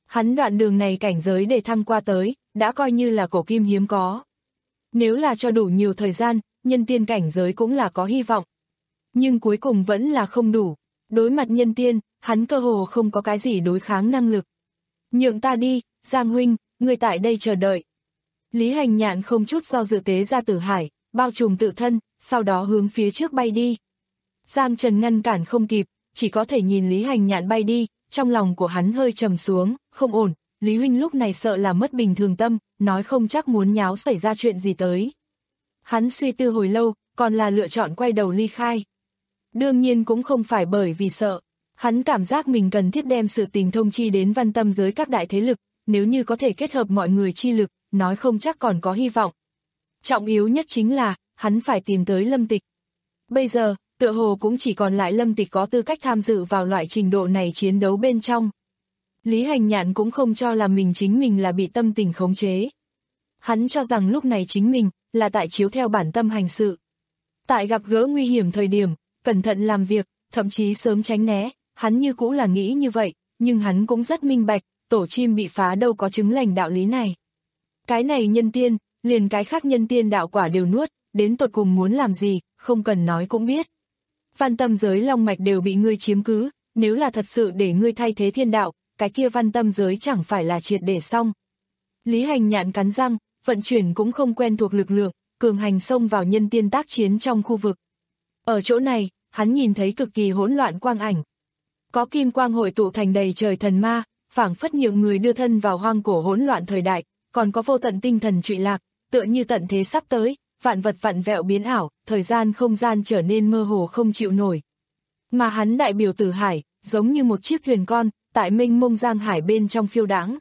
Hắn đoạn đường này cảnh giới để thăng qua tới, đã coi như là cổ kim hiếm có. Nếu là cho đủ nhiều thời gian, nhân tiên cảnh giới cũng là có hy vọng. Nhưng cuối cùng vẫn là không đủ. Đối mặt nhân tiên, hắn cơ hồ không có cái gì đối kháng năng lực. Nhượng ta đi, Giang huynh, người tại đây chờ đợi. Lý Hành Nhạn không chút do dự tế ra tử hải, bao trùm tự thân, sau đó hướng phía trước bay đi. Giang Trần ngăn cản không kịp, chỉ có thể nhìn Lý Hành Nhạn bay đi, trong lòng của hắn hơi trầm xuống, không ổn, Lý huynh lúc này sợ là mất bình thường tâm, nói không chắc muốn nháo xảy ra chuyện gì tới. Hắn suy tư hồi lâu, còn là lựa chọn quay đầu ly khai. Đương nhiên cũng không phải bởi vì sợ, hắn cảm giác mình cần thiết đem sự tình thông chi đến văn tâm giới các đại thế lực, nếu như có thể kết hợp mọi người chi lực, nói không chắc còn có hy vọng. Trọng yếu nhất chính là, hắn phải tìm tới Lâm Tịch. Bây giờ, tựa hồ cũng chỉ còn lại Lâm Tịch có tư cách tham dự vào loại trình độ này chiến đấu bên trong. Lý Hành Nhạn cũng không cho là mình chính mình là bị tâm tình khống chế. Hắn cho rằng lúc này chính mình, là tại chiếu theo bản tâm hành sự. Tại gặp gỡ nguy hiểm thời điểm, cẩn thận làm việc, thậm chí sớm tránh né, hắn như cũ là nghĩ như vậy, nhưng hắn cũng rất minh bạch, tổ chim bị phá đâu có chứng lành đạo lý này. Cái này nhân tiên, liền cái khác nhân tiên đạo quả đều nuốt, đến tột cùng muốn làm gì, không cần nói cũng biết. Văn tâm giới long mạch đều bị ngươi chiếm cứ, nếu là thật sự để ngươi thay thế thiên đạo, cái kia văn tâm giới chẳng phải là triệt để xong. Lý Hành Nhạn cắn răng, vận chuyển cũng không quen thuộc lực lượng, cường hành xông vào nhân tiên tác chiến trong khu vực. Ở chỗ này, hắn nhìn thấy cực kỳ hỗn loạn quang ảnh. Có kim quang hội tụ thành đầy trời thần ma, phảng phất nhượng người đưa thân vào hoang cổ hỗn loạn thời đại, còn có vô tận tinh thần trụy lạc, tựa như tận thế sắp tới, vạn vật vặn vẹo biến ảo, thời gian không gian trở nên mơ hồ không chịu nổi. Mà hắn đại biểu Tử Hải, giống như một chiếc thuyền con, tại mênh mông giang hải bên trong phiêu đãng.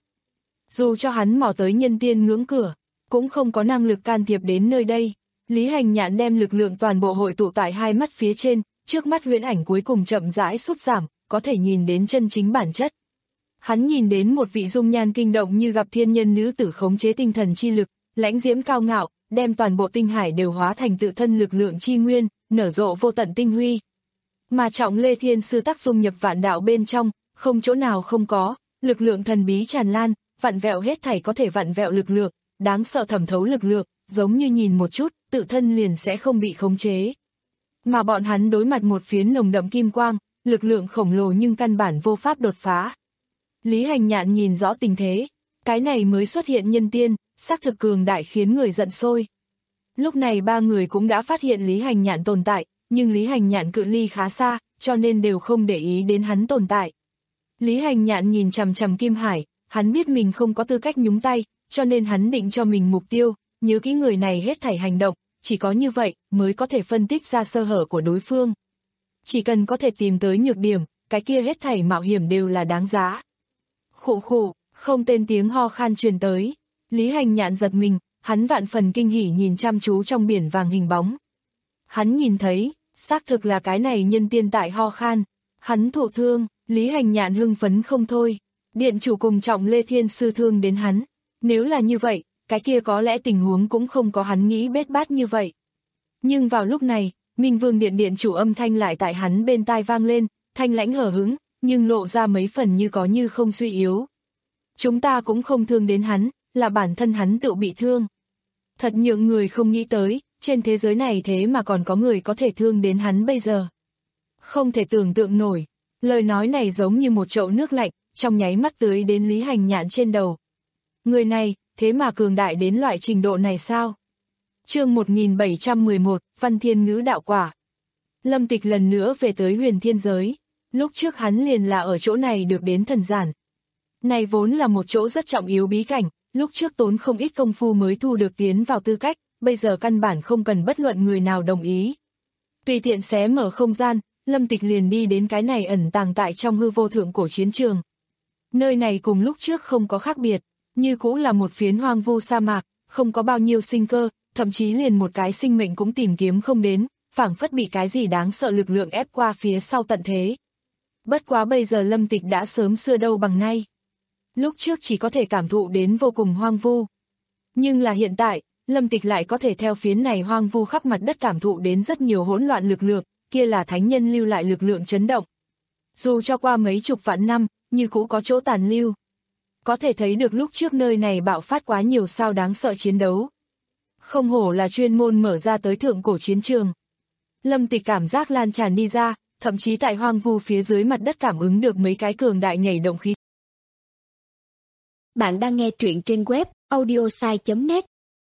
Dù cho hắn mò tới nhân tiên ngưỡng cửa, cũng không có năng lực can thiệp đến nơi đây. Lý Hành Nhạn đem lực lượng toàn bộ hội tụ tại hai mắt phía trên, trước mắt huyễn ảnh cuối cùng chậm rãi sút giảm, có thể nhìn đến chân chính bản chất. Hắn nhìn đến một vị dung nhan kinh động như gặp thiên nhân nữ tử khống chế tinh thần chi lực, lãnh diễm cao ngạo, đem toàn bộ tinh hải đều hóa thành tự thân lực lượng chi nguyên, nở rộ vô tận tinh huy. Mà Trọng Lê Thiên Sư tác dung nhập vạn đạo bên trong, không chỗ nào không có, lực lượng thần bí tràn lan, vặn vẹo hết thảy có thể vặn vẹo lực lượng, đáng sợ thẩm thấu lực lượng, giống như nhìn một chút, tự thân liền sẽ không bị khống chế. Mà bọn hắn đối mặt một phiến nồng đậm kim quang, lực lượng khổng lồ nhưng căn bản vô pháp đột phá. Lý Hành Nhạn nhìn rõ tình thế, cái này mới xuất hiện nhân tiên, xác thực cường đại khiến người giận sôi. Lúc này ba người cũng đã phát hiện Lý Hành Nhạn tồn tại, nhưng Lý Hành Nhạn cự ly khá xa, cho nên đều không để ý đến hắn tồn tại. Lý Hành Nhạn nhìn chằm chằm Kim Hải, hắn biết mình không có tư cách nhúng tay, cho nên hắn định cho mình mục tiêu, nhớ kỹ người này hết thảy hành động, chỉ có như vậy mới có thể phân tích ra sơ hở của đối phương. Chỉ cần có thể tìm tới nhược điểm, cái kia hết thảy mạo hiểm đều là đáng giá. Khụ khụ, không tên tiếng ho khan truyền tới. Lý Hành Nhạn giật mình, hắn vạn phần kinh hỉ nhìn chăm chú trong biển vàng hình bóng. Hắn nhìn thấy, xác thực là cái này nhân tiên tại ho khan. Hắn thụ thương, Lý Hành Nhạn hưng phấn không thôi. Điện chủ cùng Trọng Lê Thiên Sư thương đến hắn. Nếu là như vậy, cái kia có lẽ tình huống cũng không có hắn nghĩ bết bát như vậy. Nhưng vào lúc này, Minh Vương Điện Điện chủ âm thanh lại tại hắn bên tai vang lên, thanh lãnh hở hứng, nhưng lộ ra mấy phần như có như không suy yếu. Chúng ta cũng không thương đến hắn, là bản thân hắn tự bị thương. Thật nhượng người không nghĩ tới, trên thế giới này thế mà còn có người có thể thương đến hắn bây giờ. Không thể tưởng tượng nổi, lời nói này giống như một chậu nước lạnh, trong nháy mắt tưới đến Lý Hành Nhạn trên đầu. Người này, thế mà cường đại đến loại trình độ này sao? Chương một nghìn bảy trăm mười một, Văn Thiên Ngữ đạo quả. Lâm Tịch lần nữa về tới huyền thiên giới. Lúc trước hắn liền là ở chỗ này được đến thần giản. Này vốn là một chỗ rất trọng yếu bí cảnh, lúc trước tốn không ít công phu mới thu được tiến vào tư cách, bây giờ căn bản không cần bất luận người nào đồng ý. Tùy tiện xé mở không gian, Lâm Tịch liền đi đến cái này ẩn tàng tại trong hư vô thượng cổ chiến trường. Nơi này cùng lúc trước không có khác biệt, như cũ là một phiến hoang vu sa mạc, không có bao nhiêu sinh cơ, thậm chí liền một cái sinh mệnh cũng tìm kiếm không đến, phảng phất bị cái gì đáng sợ lực lượng ép qua phía sau tận thế. Bất quá bây giờ Lâm Tịch đã sớm xưa đâu bằng nay. Lúc trước chỉ có thể cảm thụ đến vô cùng hoang vu. Nhưng là hiện tại, Lâm Tịch lại có thể theo phiến này hoang vu khắp mặt đất cảm thụ đến rất nhiều hỗn loạn lực lượng, kia là thánh nhân lưu lại lực lượng chấn động. Dù cho qua mấy chục vạn năm, như cũ có chỗ tàn lưu. có thể thấy được lúc trước nơi này bạo phát quá nhiều sao đáng sợ chiến đấu. Không hổ là chuyên môn mở ra tới thượng cổ chiến trường. Lâm Tịch cảm giác lan tràn đi ra, thậm chí tại hoang vu phía dưới mặt đất cảm ứng được mấy cái cường đại nhảy động khí. Bạn đang nghe truyện trên web audiosai chấm net.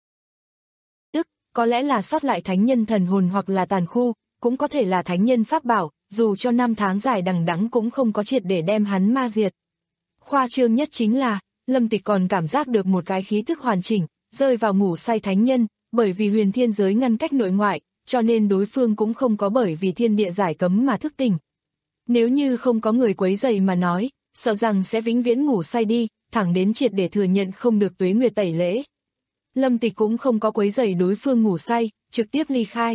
Tức, có lẽ là sót lại thánh nhân thần hồn hoặc là tàn khu, cũng có thể là thánh nhân pháp bảo, dù cho năm tháng dài đằng đẵng cũng không có triệt để đem hắn ma diệt. Khoa trương nhất chính là, Lâm Tịch còn cảm giác được một cái khí thức hoàn chỉnh, rơi vào ngủ say thánh nhân, bởi vì huyền thiên giới ngăn cách nội ngoại, cho nên đối phương cũng không có bởi vì thiên địa giải cấm mà thức tỉnh. Nếu như không có người quấy rầy mà nói, sợ rằng sẽ vĩnh viễn ngủ say đi, thẳng đến triệt để thừa nhận không được tuế nguyệt tẩy lễ. Lâm Tịch cũng không có quấy rầy đối phương ngủ say, trực tiếp ly khai.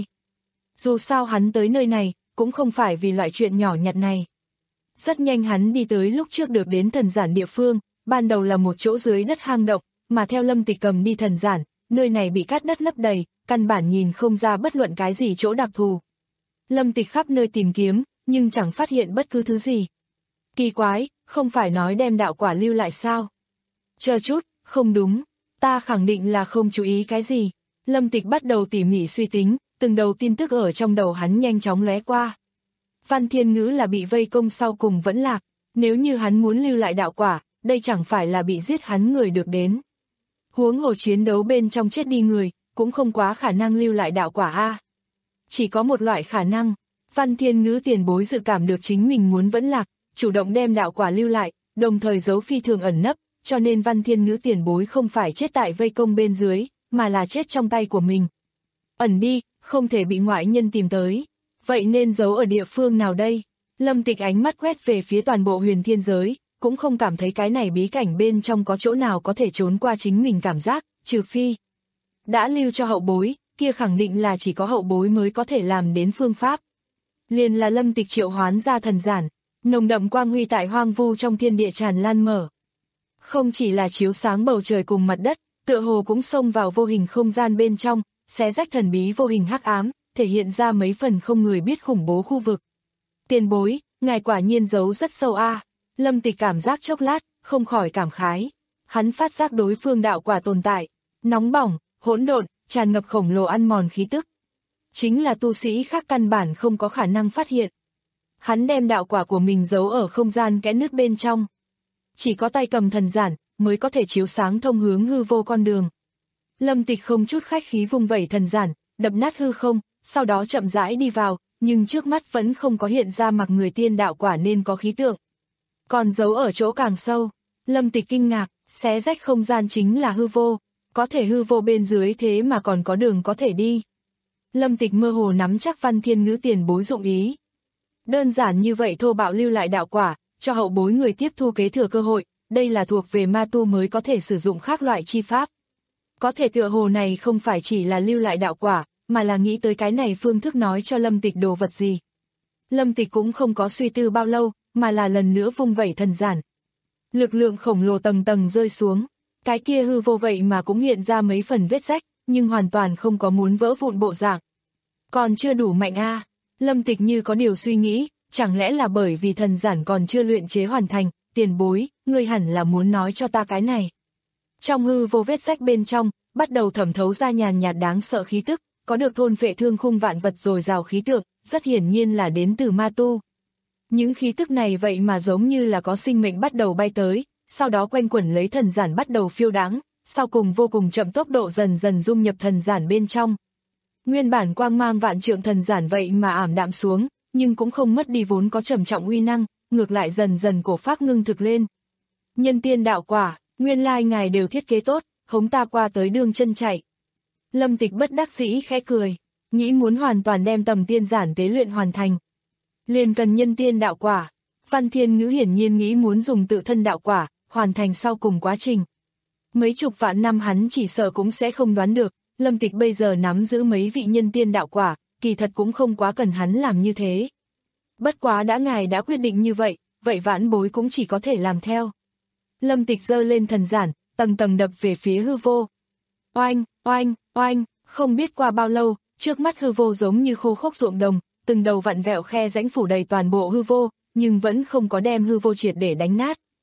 Dù sao hắn tới nơi này, cũng không phải vì loại chuyện nhỏ nhặt này. Rất nhanh hắn đi tới lúc trước được đến thần giản địa phương, ban đầu là một chỗ dưới đất hang động, mà theo Lâm Tịch cầm đi thần giản, nơi này bị cát đất lấp đầy, căn bản nhìn không ra bất luận cái gì chỗ đặc thù. Lâm Tịch khắp nơi tìm kiếm, nhưng chẳng phát hiện bất cứ thứ gì. Kỳ quái, không phải nói đem đạo quả lưu lại sao? Chờ chút, không đúng, ta khẳng định là không chú ý cái gì. Lâm Tịch bắt đầu tỉ mỉ suy tính, từng đầu tin tức ở trong đầu hắn nhanh chóng lóe qua. Văn Thiên Ngữ là bị vây công sau cùng vẫn lạc, nếu như hắn muốn lưu lại đạo quả, đây chẳng phải là bị giết hắn người được đến. Huống hồ chiến đấu bên trong chết đi người, cũng không quá khả năng lưu lại đạo quả a. Chỉ có một loại khả năng, Văn Thiên Ngữ tiền bối dự cảm được chính mình muốn vẫn lạc, chủ động đem đạo quả lưu lại, đồng thời giấu phi thường ẩn nấp, cho nên Văn Thiên Ngữ tiền bối không phải chết tại vây công bên dưới, mà là chết trong tay của mình. Ẩn đi, không thể bị ngoại nhân tìm tới. Vậy nên giấu ở địa phương nào đây? Lâm Tịch ánh mắt quét về phía toàn bộ huyền thiên giới, cũng không cảm thấy cái này bí cảnh bên trong có chỗ nào có thể trốn qua chính mình cảm giác, trừ phi. Đã lưu cho hậu bối, kia khẳng định là chỉ có hậu bối mới có thể làm đến phương pháp. Liền là Lâm Tịch triệu hoán ra thần giản, nồng đậm quang huy tại hoang vu trong thiên địa tràn lan mở. Không chỉ là chiếu sáng bầu trời cùng mặt đất, tựa hồ cũng xông vào vô hình không gian bên trong, xé rách thần bí vô hình hắc ám, thể hiện ra mấy phần không người biết khủng bố khu vực. Tiền bối, ngài quả nhiên giấu rất sâu a. À. Lâm Tịch cảm giác chốc lát, không khỏi cảm khái. Hắn phát giác đối phương đạo quả tồn tại, nóng bỏng, hỗn độn, tràn ngập khổng lồ ăn mòn khí tức. Chính là tu sĩ khác căn bản không có khả năng phát hiện. Hắn đem đạo quả của mình giấu ở không gian kẽ nứt bên trong. Chỉ có tay cầm thần giản, mới có thể chiếu sáng thông hướng hư vô con đường. Lâm Tịch không chút khách khí vung vẩy thần giản, đập nát hư không, sau đó chậm rãi đi vào, nhưng trước mắt vẫn không có hiện ra mặc người tiên đạo quả nên có khí tượng. Còn giấu ở chỗ càng sâu, Lâm Tịch kinh ngạc, xé rách không gian chính là hư vô, có thể hư vô bên dưới thế mà còn có đường có thể đi. Lâm Tịch mơ hồ nắm chắc Văn Thiên Ngữ tiền bối dụng ý. Đơn giản như vậy thô bạo lưu lại đạo quả, cho hậu bối người tiếp thu kế thừa cơ hội, đây là thuộc về ma tu mới có thể sử dụng khác loại chi pháp. Có thể tựa hồ này không phải chỉ là lưu lại đạo quả, mà là nghĩ tới cái này phương thức nói cho Lâm Tịch đồ vật gì. Lâm Tịch cũng không có suy tư bao lâu, mà là lần nữa vung vẩy thần giản. Lực lượng khổng lồ tầng tầng rơi xuống, cái kia hư vô vậy mà cũng hiện ra mấy phần vết rách, nhưng hoàn toàn không có muốn vỡ vụn bộ dạng. Còn chưa đủ mạnh a. À. Lâm Tịch như có điều suy nghĩ, chẳng lẽ là bởi vì thần giản còn chưa luyện chế hoàn thành, tiền bối, ngươi hẳn là muốn nói cho ta cái này. Trong hư vô vết rách bên trong, bắt đầu thẩm thấu ra nhàn nhạt đáng sợ khí tức, có được thôn phệ thương khung vạn vật dồi dào khí tượng, rất hiển nhiên là đến từ ma tu. Những khí tức này vậy mà giống như là có sinh mệnh bắt đầu bay tới, sau đó quanh quẩn lấy thần giản bắt đầu phiêu đáng, sau cùng vô cùng chậm tốc độ dần dần dung nhập thần giản bên trong. Nguyên bản quang mang vạn trượng thần giản vậy mà ảm đạm xuống, nhưng cũng không mất đi vốn có trầm trọng uy năng, ngược lại dần dần cổ phác ngưng thực lên. Nhân tiên đạo quả, nguyên lai ngài đều thiết kế tốt, hống ta qua tới đường chân chạy. Lâm Tịch bất đắc dĩ khẽ cười, nghĩ muốn hoàn toàn đem tầm tiên giản tế luyện hoàn thành. Liền cần nhân tiên đạo quả, Văn Thiên Ngữ hiển nhiên nghĩ muốn dùng tự thân đạo quả, hoàn thành sau cùng quá trình. Mấy chục vạn năm hắn chỉ sợ cũng sẽ không đoán được, Lâm Tịch bây giờ nắm giữ mấy vị nhân tiên đạo quả, kỳ thật cũng không quá cần hắn làm như thế. Bất quá đã ngài đã quyết định như vậy, vậy vãn bối cũng chỉ có thể làm theo. Lâm Tịch giơ lên thần giản, tầng tầng đập về phía hư vô. Oanh, oanh, oanh, không biết qua bao lâu, trước mắt hư vô giống như khô khốc ruộng đồng, từng đầu vặn vẹo khe rãnh phủ đầy toàn bộ hư vô, nhưng vẫn không có đem hư vô triệt để đánh nát.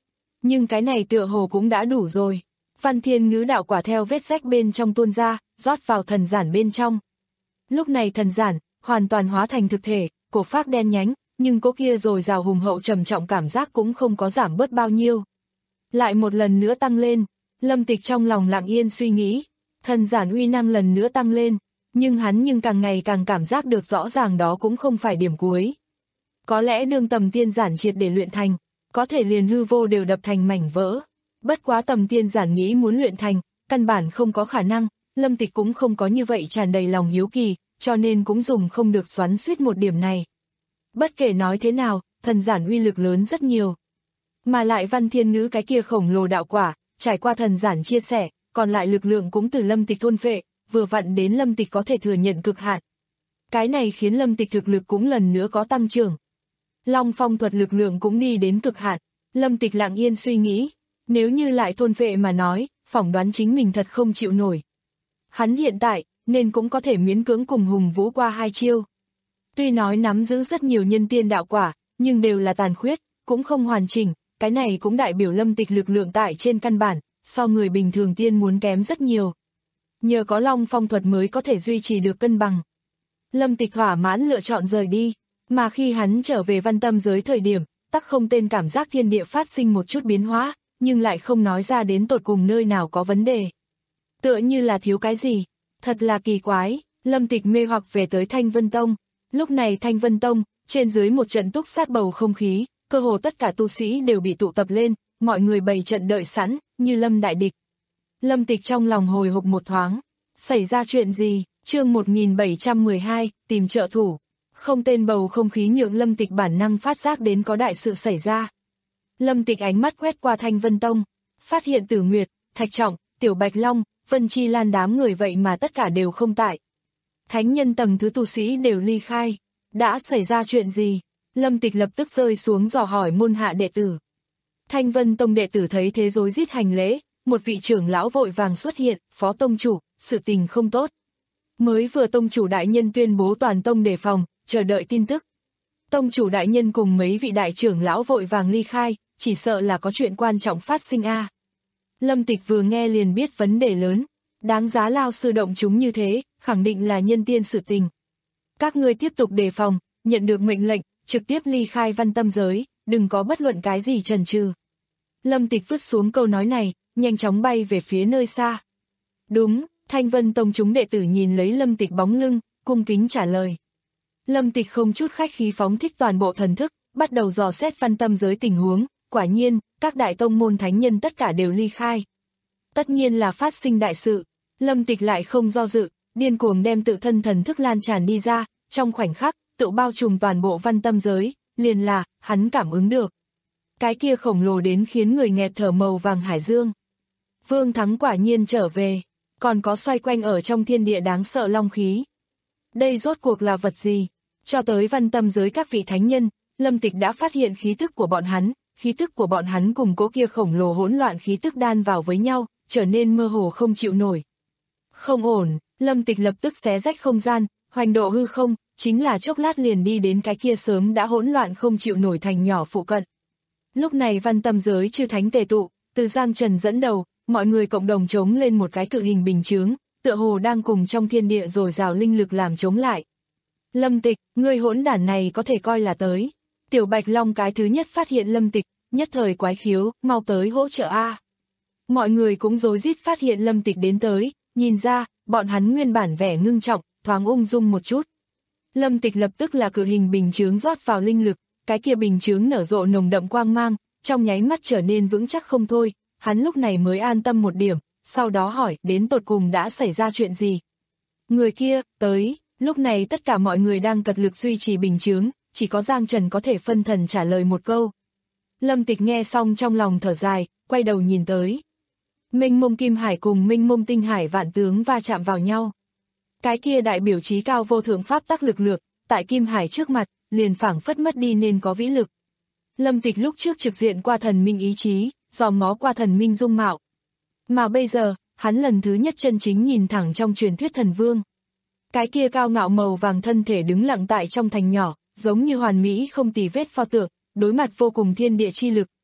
nhưng cái này tựa hồ cũng đã đủ rồi. Văn Thiên Ngữ đạo quả theo vết rách bên trong tuôn ra, rót vào thần giản bên trong. Lúc này thần giản hoàn toàn hóa thành thực thể, cổ phác đen nhánh, nhưng cỗ kia rồi rào hùng hậu trầm trọng cảm giác cũng không có giảm bớt bao nhiêu. Lại một lần nữa tăng lên, Lâm Tịch trong lòng lặng yên suy nghĩ, thần giản uy năng lần nữa tăng lên, nhưng hắn nhưng càng ngày càng cảm giác được rõ ràng đó cũng không phải điểm cuối. Có lẽ đương tầm tiên giản triệt để luyện thành, có thể liền hư vô đều đập thành mảnh vỡ. Bất quá tầm tiên giản nghĩ muốn luyện thành, căn bản không có khả năng, Lâm Tịch cũng không có như vậy tràn đầy lòng hiếu kỳ, cho nên cũng dùng không được xoắn xuýt một điểm này. Bất kể nói thế nào, thần giản uy lực lớn rất nhiều. Mà lại Văn Thiên Ngữ cái kia khổng lồ đạo quả, trải qua thần giản chia sẻ, còn lại lực lượng cũng từ Lâm Tịch thôn phệ, vừa vặn đến Lâm Tịch có thể thừa nhận cực hạn. Cái này khiến Lâm Tịch thực lực cũng lần nữa có tăng trưởng. Long phong thuật lực lượng cũng đi đến cực hạn, Lâm Tịch lặng yên suy nghĩ, nếu như lại thôn phệ mà nói, phỏng đoán chính mình thật không chịu nổi. Hắn hiện tại, nên cũng có thể miễn cưỡng cùng Hùng Vũ qua hai chiêu. Tuy nói nắm giữ rất nhiều nhân tiên đạo quả, nhưng đều là tàn khuyết, cũng không hoàn chỉnh, cái này cũng đại biểu Lâm Tịch lực lượng tại trên căn bản, so người bình thường tiên muốn kém rất nhiều. Nhờ có Long phong thuật mới có thể duy trì được cân bằng. Lâm Tịch thỏa mãn lựa chọn rời đi, mà khi hắn trở về văn tâm giới thời điểm, tắc không tên cảm giác thiên địa phát sinh một chút biến hóa, nhưng lại không nói ra đến tột cùng nơi nào có vấn đề. Tựa như là thiếu cái gì, thật là kỳ quái, Lâm Tịch mê hoặc về tới Thanh Vân Tông. Lúc này Thanh Vân Tông, trên dưới một trận túc sát bầu không khí, cơ hồ tất cả tu sĩ đều bị tụ tập lên, mọi người bày trận đợi sẵn, như lâm đại địch. Lâm Tịch trong lòng hồi hộp một thoáng, xảy ra chuyện gì, chương một nghìn bảy trăm mười hai, tìm trợ thủ. Không tên bầu không khí nhượng Lâm Tịch bản năng phát giác đến có đại sự xảy ra. Lâm Tịch ánh mắt quét qua Thanh Vân Tông, phát hiện Tử Nguyệt, Thạch Trọng, Tiểu Bạch Long, Vân Chi Lan đám người vậy mà tất cả đều không tại. Thánh nhân tầng thứ tu sĩ đều ly khai, đã xảy ra chuyện gì? Lâm Tịch lập tức rơi xuống dò hỏi môn hạ đệ tử. Thanh Vân Tông đệ tử thấy thế rối rít hành lễ, một vị trưởng lão vội vàng xuất hiện, phó tông chủ, sự tình không tốt. Mới vừa tông chủ đại nhân tuyên bố toàn tông đề phòng, chờ đợi tin tức. Tông chủ đại nhân cùng mấy vị đại trưởng lão vội vàng ly khai, chỉ sợ là có chuyện quan trọng phát sinh a. À. Lâm Tịch vừa nghe liền biết vấn đề lớn, đáng giá lao sư động chúng như thế, khẳng định là nhân tiên sự tình. Các ngươi tiếp tục đề phòng, nhận được mệnh lệnh, trực tiếp ly khai văn tâm giới, đừng có bất luận cái gì chần chừ. Lâm Tịch vứt xuống câu nói này, nhanh chóng bay về phía nơi xa. Đúng, Thanh Vân Tông chúng đệ tử nhìn lấy Lâm Tịch bóng lưng, cung kính trả lời. Lâm Tịch không chút khách khí phóng thích toàn bộ thần thức, bắt đầu dò xét văn tâm giới tình huống, quả nhiên, các đại tông môn thánh nhân tất cả đều ly khai. Tất nhiên là phát sinh đại sự, Lâm Tịch lại không do dự, điên cuồng đem tự thân thần thức lan tràn đi ra, trong khoảnh khắc, tự bao trùm toàn bộ văn tâm giới, liền là, hắn cảm ứng được. Cái kia khổng lồ đến khiến người nghẹt thở màu vàng hải dương. Vương Thắng quả nhiên trở về, còn có xoay quanh ở trong thiên địa đáng sợ long khí. Đây rốt cuộc là vật gì? Cho tới văn tâm giới các vị thánh nhân, Lâm Tịch đã phát hiện khí tức của bọn hắn, khí tức của bọn hắn cùng cỗ kia khổng lồ hỗn loạn khí tức đan vào với nhau, trở nên mơ hồ không chịu nổi. Không ổn, Lâm Tịch lập tức xé rách không gian, hoành độ hư không, chính là chốc lát liền đi đến cái kia sớm đã hỗn loạn không chịu nổi thành nhỏ phụ cận. Lúc này văn tâm giới chư thánh tề tụ, từ Giang Trần dẫn đầu, mọi người cộng đồng chống lên một cái cự hình bình chướng, tựa hồ đang cùng trong thiên địa dồi dào linh lực làm chống lại. Lâm Tịch, người hỗn đản này có thể coi là tới. Tiểu Bạch Long cái thứ nhất phát hiện Lâm Tịch, nhất thời quái khiếu, mau tới hỗ trợ a. Mọi người cũng rối rít phát hiện Lâm Tịch đến tới, nhìn ra, bọn hắn nguyên bản vẻ ngưng trọng, thoáng ung dung một chút. Lâm Tịch lập tức là cự hình bình chướng rót vào linh lực, cái kia bình chướng nở rộ nồng đậm quang mang, trong nháy mắt trở nên vững chắc không thôi, hắn lúc này mới an tâm một điểm, sau đó hỏi đến tột cùng đã xảy ra chuyện gì. Người kia, tới, lúc này tất cả mọi người đang cật lực duy trì bình chướng, chỉ có Giang Trần có thể phân thần trả lời một câu. Lâm Tịch nghe xong trong lòng thở dài, quay đầu nhìn tới. Minh mông kim hải cùng minh mông tinh hải vạn tướng va chạm vào nhau. Cái kia đại biểu chí cao vô thượng pháp tắc lực lượng, tại kim hải trước mặt, liền phảng phất mất đi nên có vĩ lực. Lâm Tịch lúc trước trực diện qua thần minh ý chí, dòm ngó qua thần minh dung mạo. Mà bây giờ, hắn lần thứ nhất chân chính nhìn thẳng trong truyền thuyết thần vương. Cái kia cao ngạo màu vàng thân thể đứng lặng tại trong thành nhỏ, giống như hoàn mỹ không tì vết pho tượng, đối mặt vô cùng thiên địa chi lực,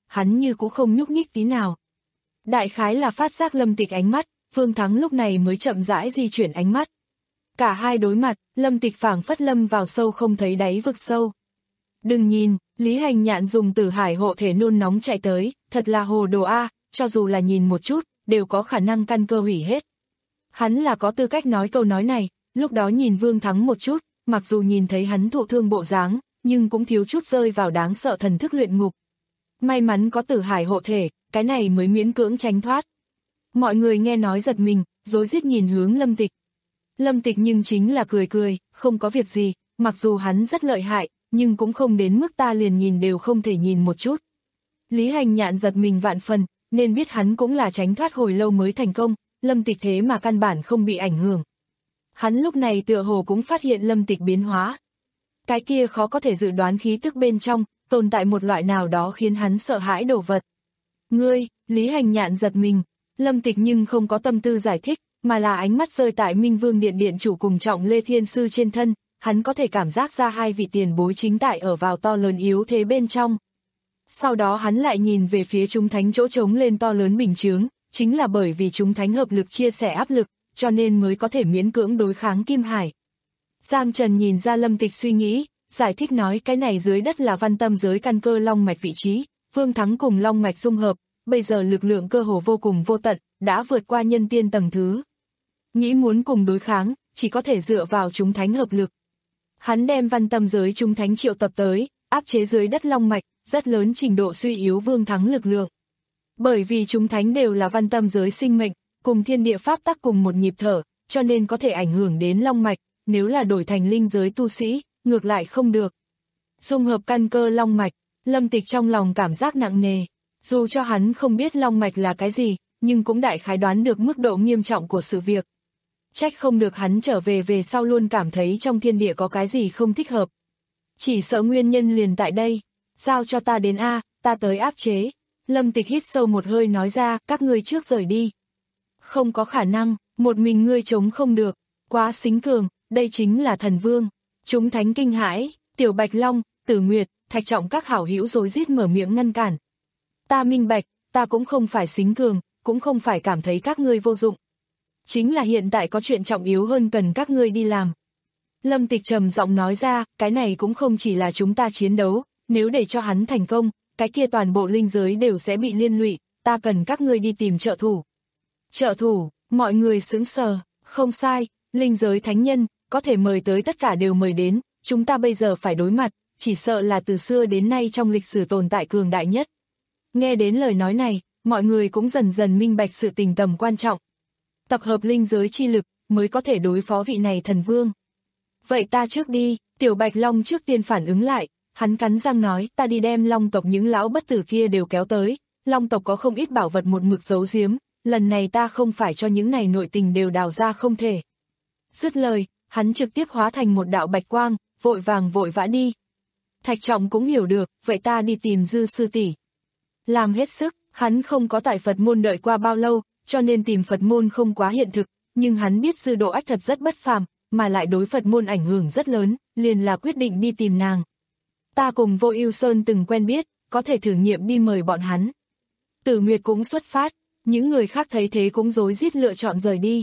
hắn như cũng không nhúc nhích tí nào. Đại khái là phát giác Lâm Tịch ánh mắt, Vương Thắng lúc này mới chậm rãi di chuyển ánh mắt. Cả hai đối mặt, Lâm Tịch phảng phất lâm vào sâu không thấy đáy vực sâu. Đừng nhìn, Lý Hành Nhạn dùng Tử Hải hộ thể nôn nóng chạy tới, thật là hồ đồ a, cho dù là nhìn một chút, đều có khả năng căn cơ hủy hết. Hắn là có tư cách nói câu nói này, lúc đó nhìn Vương Thắng một chút, mặc dù nhìn thấy hắn thụ thương bộ dáng, nhưng cũng thiếu chút rơi vào đáng sợ thần thức luyện ngục. May mắn có Tử Hải hộ thể, cái này mới miễn cưỡng tránh thoát. Mọi người nghe nói giật mình, rối rít nhìn hướng Lâm Tịch. Lâm Tịch nhưng chính là cười cười, không có việc gì, mặc dù hắn rất lợi hại, nhưng cũng không đến mức ta liền nhìn đều không thể nhìn một chút. Lý Hành Nhạn giật mình vạn phần, nên biết hắn cũng là tránh thoát hồi lâu mới thành công, Lâm Tịch thế mà căn bản không bị ảnh hưởng. Hắn lúc này tựa hồ cũng phát hiện Lâm Tịch biến hóa. Cái kia khó có thể dự đoán khí tức bên trong, tồn tại một loại nào đó khiến hắn sợ hãi đồ vật. Ngươi, Lý Hành Nhạn giật mình, Lâm Tịch nhưng không có tâm tư giải thích, mà là ánh mắt rơi tại Minh Vương Điện Điện chủ cùng Trọng Lê Thiên Sư trên thân, hắn có thể cảm giác ra hai vị tiền bối chính tại ở vào to lớn yếu thế bên trong. Sau đó hắn lại nhìn về phía chúng thánh chỗ trống lên to lớn bình chướng, chính là bởi vì chúng thánh hợp lực chia sẻ áp lực, cho nên mới có thể miễn cưỡng đối kháng Kim Hải. Giang Trần nhìn ra Lâm Tịch suy nghĩ, giải thích nói cái này dưới đất là văn tâm giới căn cơ long mạch vị trí, Vương Thắng cùng long mạch dung hợp, bây giờ lực lượng cơ hồ vô cùng vô tận, đã vượt qua nhân tiên tầng thứ. Nghĩ muốn cùng đối kháng, chỉ có thể dựa vào chúng thánh hợp lực. Hắn đem văn tâm giới chúng thánh triệu tập tới, áp chế dưới đất long mạch, rất lớn trình độ suy yếu Vương Thắng lực lượng. Bởi vì chúng thánh đều là văn tâm giới sinh mệnh, cùng thiên địa pháp tắc cùng một nhịp thở, cho nên có thể ảnh hưởng đến long mạch, nếu là đổi thành linh giới tu sĩ, ngược lại không được. Dung hợp căn cơ long mạch, Lâm Tịch trong lòng cảm giác nặng nề, dù cho hắn không biết long mạch là cái gì, nhưng cũng đại khái đoán được mức độ nghiêm trọng của sự việc. Trách không được hắn trở về về sau luôn cảm thấy trong thiên địa có cái gì không thích hợp. Chỉ sợ nguyên nhân liền tại đây, giao cho ta đến A, ta tới áp chế. Lâm Tịch hít sâu một hơi nói ra, các ngươi trước rời đi. Không có khả năng, một mình ngươi chống không được, quá xính cường, đây chính là thần vương. Chúng thánh kinh hãi, Tiểu Bạch Long, Tử Nguyệt, Thạch Trọng các hảo hữu rối rít mở miệng ngăn cản. Ta minh bạch, ta cũng không phải xính cường, cũng không phải cảm thấy các ngươi vô dụng. Chính là hiện tại có chuyện trọng yếu hơn cần các ngươi đi làm. Lâm Tịch trầm giọng nói ra, cái này cũng không chỉ là chúng ta chiến đấu, nếu để cho hắn thành công, cái kia toàn bộ linh giới đều sẽ bị liên lụy, ta cần các ngươi đi tìm trợ thủ. Trợ thủ, mọi người sững sờ, không sai, linh giới thánh nhân, có thể mời tới tất cả đều mời đến, chúng ta bây giờ phải đối mặt, chỉ sợ là từ xưa đến nay trong lịch sử tồn tại cường đại nhất. Nghe đến lời nói này, mọi người cũng dần dần minh bạch sự tình tầm quan trọng. Tập hợp linh giới chi lực, mới có thể đối phó vị này thần vương. Vậy ta trước đi, Tiểu Bạch Long trước tiên phản ứng lại, hắn cắn răng nói, ta đi đem long tộc những lão bất tử kia đều kéo tới, long tộc có không ít bảo vật một mực giấu giếm, lần này ta không phải cho những này nội tình đều đào ra không thể. Dứt lời, hắn trực tiếp hóa thành một đạo bạch quang, vội vàng vội vã đi. Thạch Trọng cũng hiểu được, vậy ta đi tìm Dư sư tỷ. Làm hết sức, hắn không có tại Phật môn đợi qua bao lâu, cho nên tìm Phật môn không quá hiện thực, nhưng hắn biết Dư Độ Ách thật rất bất phàm, mà lại đối Phật môn ảnh hưởng rất lớn, liền là quyết định đi tìm nàng. Ta cùng Vô Ưu Sơn từng quen biết, có thể thử nghiệm đi mời bọn hắn. Tử Nguyệt cũng xuất phát, những người khác thấy thế cũng rối rít lựa chọn rời đi.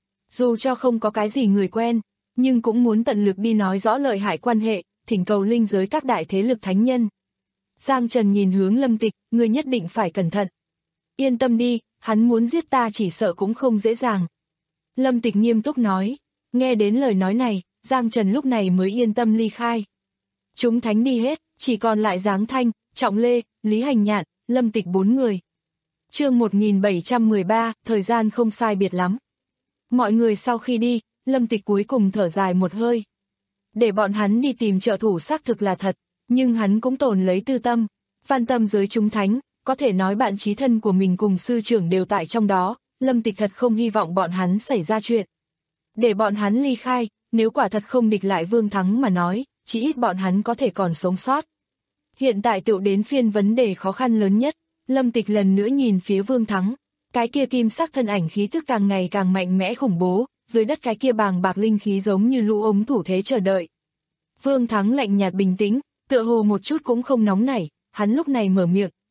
Dù cho không có cái gì người quen, nhưng cũng muốn tận lực đi nói rõ lợi hại quan hệ, thỉnh cầu linh giới các đại thế lực thánh nhân. Giang Trần nhìn hướng Lâm Tịch, ngươi nhất định phải cẩn thận. Yên tâm đi, hắn muốn giết ta chỉ sợ cũng không dễ dàng. Lâm Tịch nghiêm túc nói, nghe đến lời nói này, Giang Trần lúc này mới yên tâm ly khai. Chúng thánh đi hết, chỉ còn lại Giáng Thanh, Trọng Lê, Lý Hành Nhạn, Lâm Tịch bốn người. Chương một nghìn bảy trăm mười ba, thời gian không sai biệt lắm. Mọi người sau khi đi, Lâm Tịch cuối cùng thở dài một hơi. Để bọn hắn đi tìm trợ thủ xác thực là thật, nhưng hắn cũng tồn lấy tư tâm. Văn tâm giới chúng thánh, có thể nói bạn chí thân của mình cùng sư trưởng đều tại trong đó, Lâm Tịch thật không hy vọng bọn hắn xảy ra chuyện. Để bọn hắn ly khai, nếu quả thật không địch lại Vương Thắng mà nói, chỉ ít bọn hắn có thể còn sống sót. Hiện tại tựu đến phiên vấn đề khó khăn lớn nhất, Lâm Tịch lần nữa nhìn phía Vương Thắng, cái kia kim sắc thân ảnh khí thức càng ngày càng mạnh mẽ khủng bố, dưới đất cái kia bàng bạc linh khí giống như lũ ống thủ thế chờ đợi. Vương Thắng lạnh nhạt bình tĩnh, tựa hồ một chút cũng không nóng nảy, hắn lúc này mở miệng,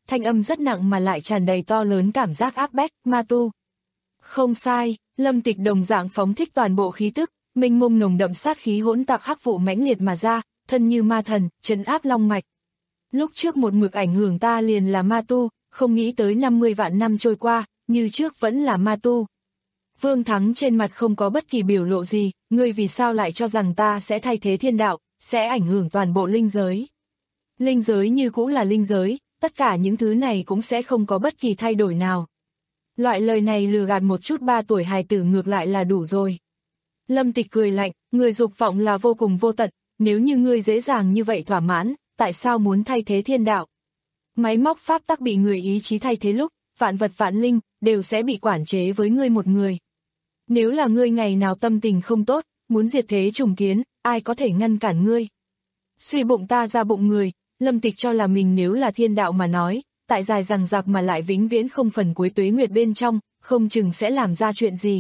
thanh âm rất nặng mà lại tràn đầy to lớn cảm giác áp bách, ma tu. Không sai, Lâm Tịch đồng dạng phóng thích toàn bộ khí tức, mênh mông nồng đậm sát khí hỗn tạp hắc vụ mãnh liệt mà ra, thân như ma thần, trấn áp long mạch. Lúc trước một mực ảnh hưởng ta liền là ma tu, không nghĩ tới năm mươi vạn năm trôi qua, như trước vẫn là ma tu. Vương Thắng trên mặt không có bất kỳ biểu lộ gì, ngươi vì sao lại cho rằng ta sẽ thay thế thiên đạo, sẽ ảnh hưởng toàn bộ linh giới. Linh giới như cũng là linh giới, tất cả những thứ này cũng sẽ không có bất kỳ thay đổi nào. Loại lời này lừa gạt một chút ba tuổi hài tử ngược lại là đủ rồi. Lâm Tịch cười lạnh, người dục vọng là vô cùng vô tận, nếu như ngươi dễ dàng như vậy thỏa mãn, tại sao muốn thay thế thiên đạo? Máy móc pháp tắc bị người ý chí thay thế lúc, vạn vật vạn linh, đều sẽ bị quản chế với ngươi một người. Nếu là ngươi ngày nào tâm tình không tốt, muốn diệt thế trùng kiến, ai có thể ngăn cản ngươi? Suy bụng ta ra bụng người, Lâm Tịch cho là mình nếu là thiên đạo mà nói, tại dài rằng rạc mà lại vĩnh viễn không phần cuối tuế nguyệt bên trong, không chừng sẽ làm ra chuyện gì.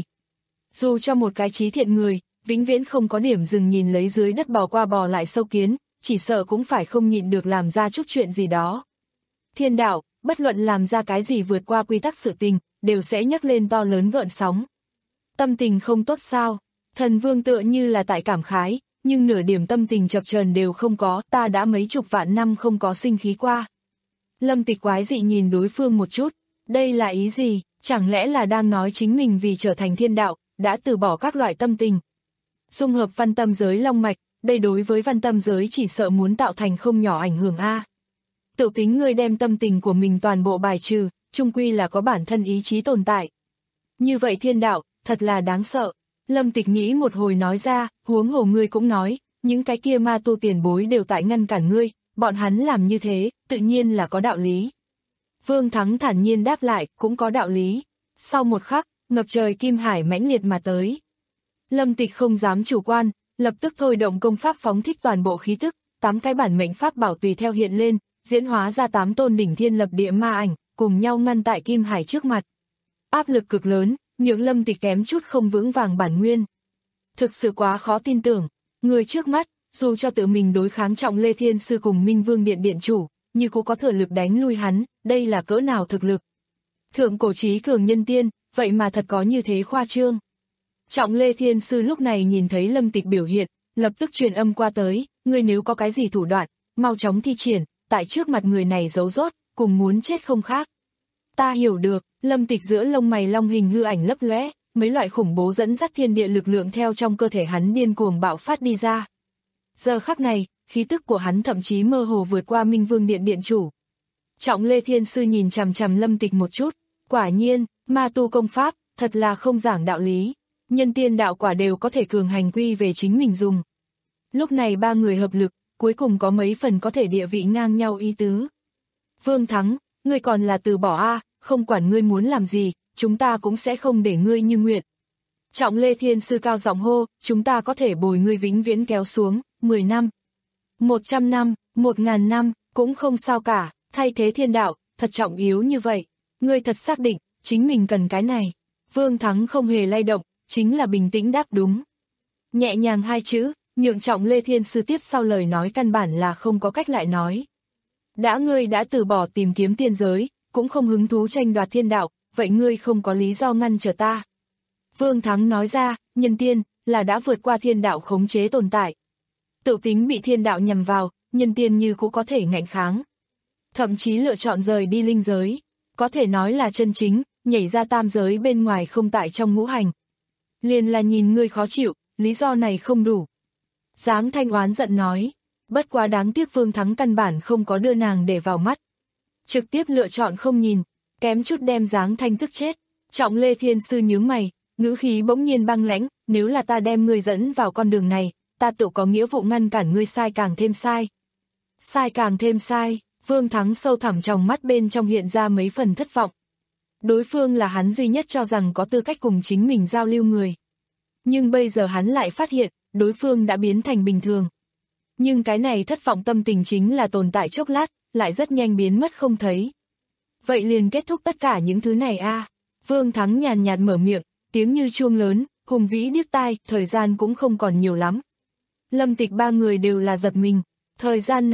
Dù cho một cái trí thiện người, vĩnh viễn không có điểm dừng nhìn lấy dưới đất bò qua bò lại sâu kiến, chỉ sợ cũng phải không nhịn được làm ra chút chuyện gì đó. Thiên đạo, bất luận làm ra cái gì vượt qua quy tắc sự tình, đều sẽ nhấc lên to lớn gợn sóng. Tâm tình không tốt sao? Thần Vương tựa như là tại cảm khái, nhưng nửa điểm tâm tình chập chờn đều không có, ta đã mấy chục vạn năm không có sinh khí qua. Lâm Tịch quái dị nhìn đối phương một chút, đây là ý gì, chẳng lẽ là đang nói chính mình vì trở thành thiên đạo, đã từ bỏ các loại tâm tình. Dung hợp văn tâm giới long mạch, đây đối với văn tâm giới chỉ sợ muốn tạo thành không nhỏ ảnh hưởng a. Tự tính ngươi đem tâm tình của mình toàn bộ bài trừ, chung quy là có bản thân ý chí tồn tại. Như vậy thiên đạo, thật là đáng sợ. Lâm Tịch nghĩ một hồi nói ra, huống hồ ngươi cũng nói, những cái kia ma tu tiền bối đều tại ngăn cản ngươi, bọn hắn làm như thế, tự nhiên là có đạo lý. Vương Thắng thản nhiên đáp lại, cũng có đạo lý. Sau một khắc, ngập trời kim hải mãnh liệt mà tới. Lâm Tịch không dám chủ quan, lập tức thôi động công pháp phóng thích toàn bộ khí tức, tám cái bản mệnh pháp bảo tùy theo hiện lên, diễn hóa ra tám tôn đỉnh thiên lập địa ma ảnh, cùng nhau ngăn tại kim hải trước mặt. Áp lực cực lớn, nhượng Lâm Tịch kém chút không vững vàng bản nguyên. Thực sự quá khó tin tưởng, người trước mắt, dù cho tự mình đối kháng Trọng Lê Thiên Sư cùng Minh Vương Điện Điện Chủ, như cũng có thừa lực đánh lui hắn, đây là cỡ nào thực lực. Thượng cổ trí cường nhân tiên, vậy mà thật có như thế khoa trương. Trọng Lê Thiên Sư lúc này nhìn thấy Lâm Tịch biểu hiện, lập tức truyền âm qua tới, ngươi nếu có cái gì thủ đoạn, mau chóng thi triển, tại trước mặt người này giấu rốt, cùng muốn chết không khác. Ta hiểu được, Lâm Tịch giữa lông mày long hình hư ảnh lấp lóe, mấy loại khủng bố dẫn dắt thiên địa lực lượng theo trong cơ thể hắn điên cuồng bạo phát đi ra. Giờ khắc này, khí tức của hắn thậm chí mơ hồ vượt qua Minh Vương Điện Điện Chủ. Trọng Lê Thiên Sư nhìn chằm chằm Lâm Tịch một chút, quả nhiên, ma tu công pháp, thật là không giảng đạo lý. Nhân tiên đạo quả đều có thể cường hành quy về chính mình dùng. Lúc này ba người hợp lực, cuối cùng có mấy phần có thể địa vị ngang nhau ý tứ. Vương Thắng, ngươi còn là từ bỏ a, không quản ngươi muốn làm gì, chúng ta cũng sẽ không để ngươi như nguyện. Trọng Lê Thiên Sư cao giọng hô, chúng ta có thể bồi ngươi vĩnh viễn kéo xuống, mười năm, một trăm năm, một ngàn năm, cũng không sao cả, thay thế thiên đạo, thật trọng yếu như vậy. Ngươi thật xác định, chính mình cần cái này. Vương Thắng không hề lay động, chính là bình tĩnh đáp đúng. Nhẹ nhàng hai chữ, nhượng Trọng Lê Thiên Sư tiếp sau lời nói căn bản là không có cách lại nói. Đã ngươi đã từ bỏ tìm kiếm tiên giới, cũng không hứng thú tranh đoạt thiên đạo, vậy ngươi không có lý do ngăn trở ta. Vương Thắng nói ra, nhân tiên, là đã vượt qua thiên đạo khống chế tồn tại. Tự tính bị thiên đạo nhằm vào, nhân tiên như cũng có thể ngạnh kháng. Thậm chí lựa chọn rời đi linh giới, có thể nói là chân chính, nhảy ra tam giới bên ngoài không tại trong ngũ hành. Liền là nhìn ngươi khó chịu, lý do này không đủ. Giáng Thanh oán giận nói, bất quá đáng tiếc Vương Thắng căn bản không có đưa nàng để vào mắt. Trực tiếp lựa chọn không nhìn, kém chút đem Giáng Thanh tức chết. Trọng Lê Thiên Sư nhướng mày, ngữ khí bỗng nhiên băng lãnh, nếu là ta đem ngươi dẫn vào con đường này, ta tự có nghĩa vụ ngăn cản ngươi sai càng thêm sai. Sai càng thêm sai, Vương Thắng sâu thẳm trong mắt bên trong hiện ra mấy phần thất vọng. Đối phương là hắn duy nhất cho rằng có tư cách cùng chính mình giao lưu người. Nhưng bây giờ hắn lại phát hiện, đối phương đã biến thành bình thường. Nhưng cái này thất vọng tâm tình chính là tồn tại chốc lát, lại rất nhanh biến mất không thấy. Vậy liền kết thúc tất cả những thứ này a. À. Vương Thắng nhàn nhạt mở miệng, tiếng như chuông lớn, hùng vĩ điếc tai, thời gian cũng không còn nhiều lắm. Lâm Tịch ba người đều là giật mình, thời gian nào,